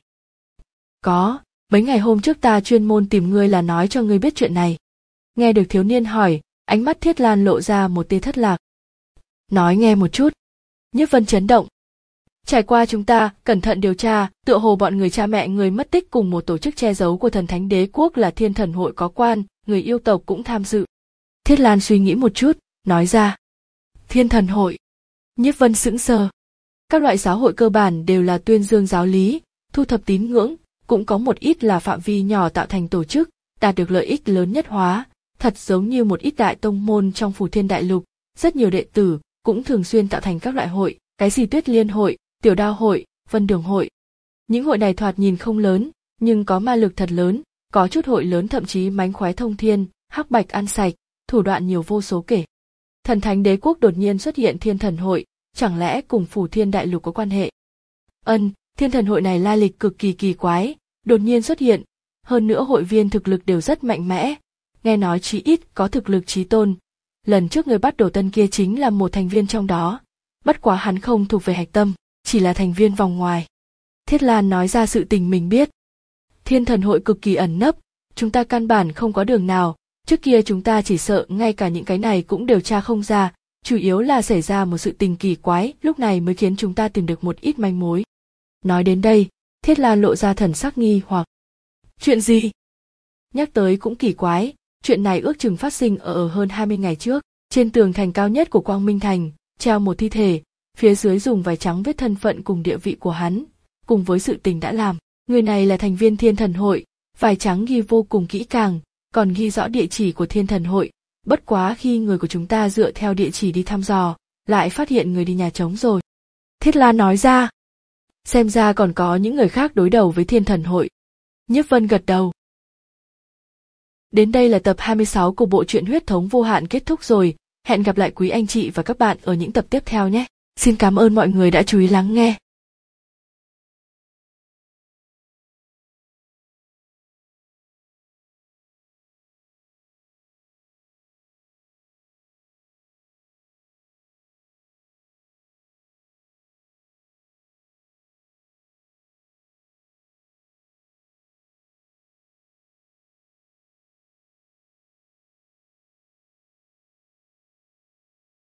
Có, mấy ngày hôm trước ta chuyên môn tìm ngươi là nói cho ngươi biết chuyện này. Nghe được thiếu niên hỏi, ánh mắt Thiết Lan lộ ra một tia thất lạc. Nói nghe một chút. Nhiếp Vân chấn động. Trải qua chúng ta cẩn thận điều tra, tựa hồ bọn người cha mẹ người mất tích cùng một tổ chức che giấu của thần thánh đế quốc là Thiên Thần Hội có quan, người yêu tộc cũng tham dự. Thiết Lan suy nghĩ một chút, nói ra. Thiên Thần Hội. Nhiếp Vân sững sờ. Các loại giáo hội cơ bản đều là tuyên dương giáo lý, thu thập tín ngưỡng, cũng có một ít là phạm vi nhỏ tạo thành tổ chức, đạt được lợi ích lớn nhất hóa, thật giống như một ít đại tông môn trong Phù Thiên Đại Lục, rất nhiều đệ tử cũng thường xuyên tạo thành các loại hội, cái gì Tuyết Liên hội, Tiểu Đao hội, Vân Đường hội. Những hội này thoạt nhìn không lớn, nhưng có ma lực thật lớn, có chút hội lớn thậm chí mánh khóe thông thiên, hắc bạch ăn sạch, thủ đoạn nhiều vô số kể. Thần thánh đế quốc đột nhiên xuất hiện Thiên Thần hội, chẳng lẽ cùng Phù Thiên Đại Lục có quan hệ? Ân, Thiên Thần hội này lai lịch cực kỳ kỳ quái, đột nhiên xuất hiện, hơn nữa hội viên thực lực đều rất mạnh mẽ, nghe nói chí ít có thực lực chí tôn. Lần trước người bắt đầu tân kia chính là một thành viên trong đó, bất quá hắn không thuộc về hạch tâm, chỉ là thành viên vòng ngoài. Thiết Lan nói ra sự tình mình biết. Thiên Thần hội cực kỳ ẩn nấp, chúng ta căn bản không có đường nào, trước kia chúng ta chỉ sợ ngay cả những cái này cũng điều tra không ra, chủ yếu là xảy ra một sự tình kỳ quái, lúc này mới khiến chúng ta tìm được một ít manh mối. Nói đến đây, Thiết Lan lộ ra thần sắc nghi hoặc. Chuyện gì? Nhắc tới cũng kỳ quái, chuyện này ước chừng phát sinh ở, ở hơn hai mươi ngày trước, Trên tường thành cao nhất của Quang Minh Thành, treo một thi thể, phía dưới dùng vải trắng viết thân phận cùng địa vị của hắn, cùng với sự tình đã làm. Người này là thành viên Thiên Thần Hội, vải trắng ghi vô cùng kỹ càng, còn ghi rõ địa chỉ của Thiên Thần Hội. Bất quá khi người của chúng ta dựa theo địa chỉ đi thăm dò, lại phát hiện người đi nhà trống rồi. Thiết Lan nói ra. Xem ra còn có những người khác đối đầu với Thiên Thần Hội. Nhiếp Vân gật đầu. Đến đây là tập hai mươi sáu của bộ truyện Huyết Thống Vô Hạn kết thúc rồi. Hẹn gặp lại quý anh chị và các bạn ở những tập tiếp theo nhé. Xin cảm ơn mọi người đã chú ý lắng nghe.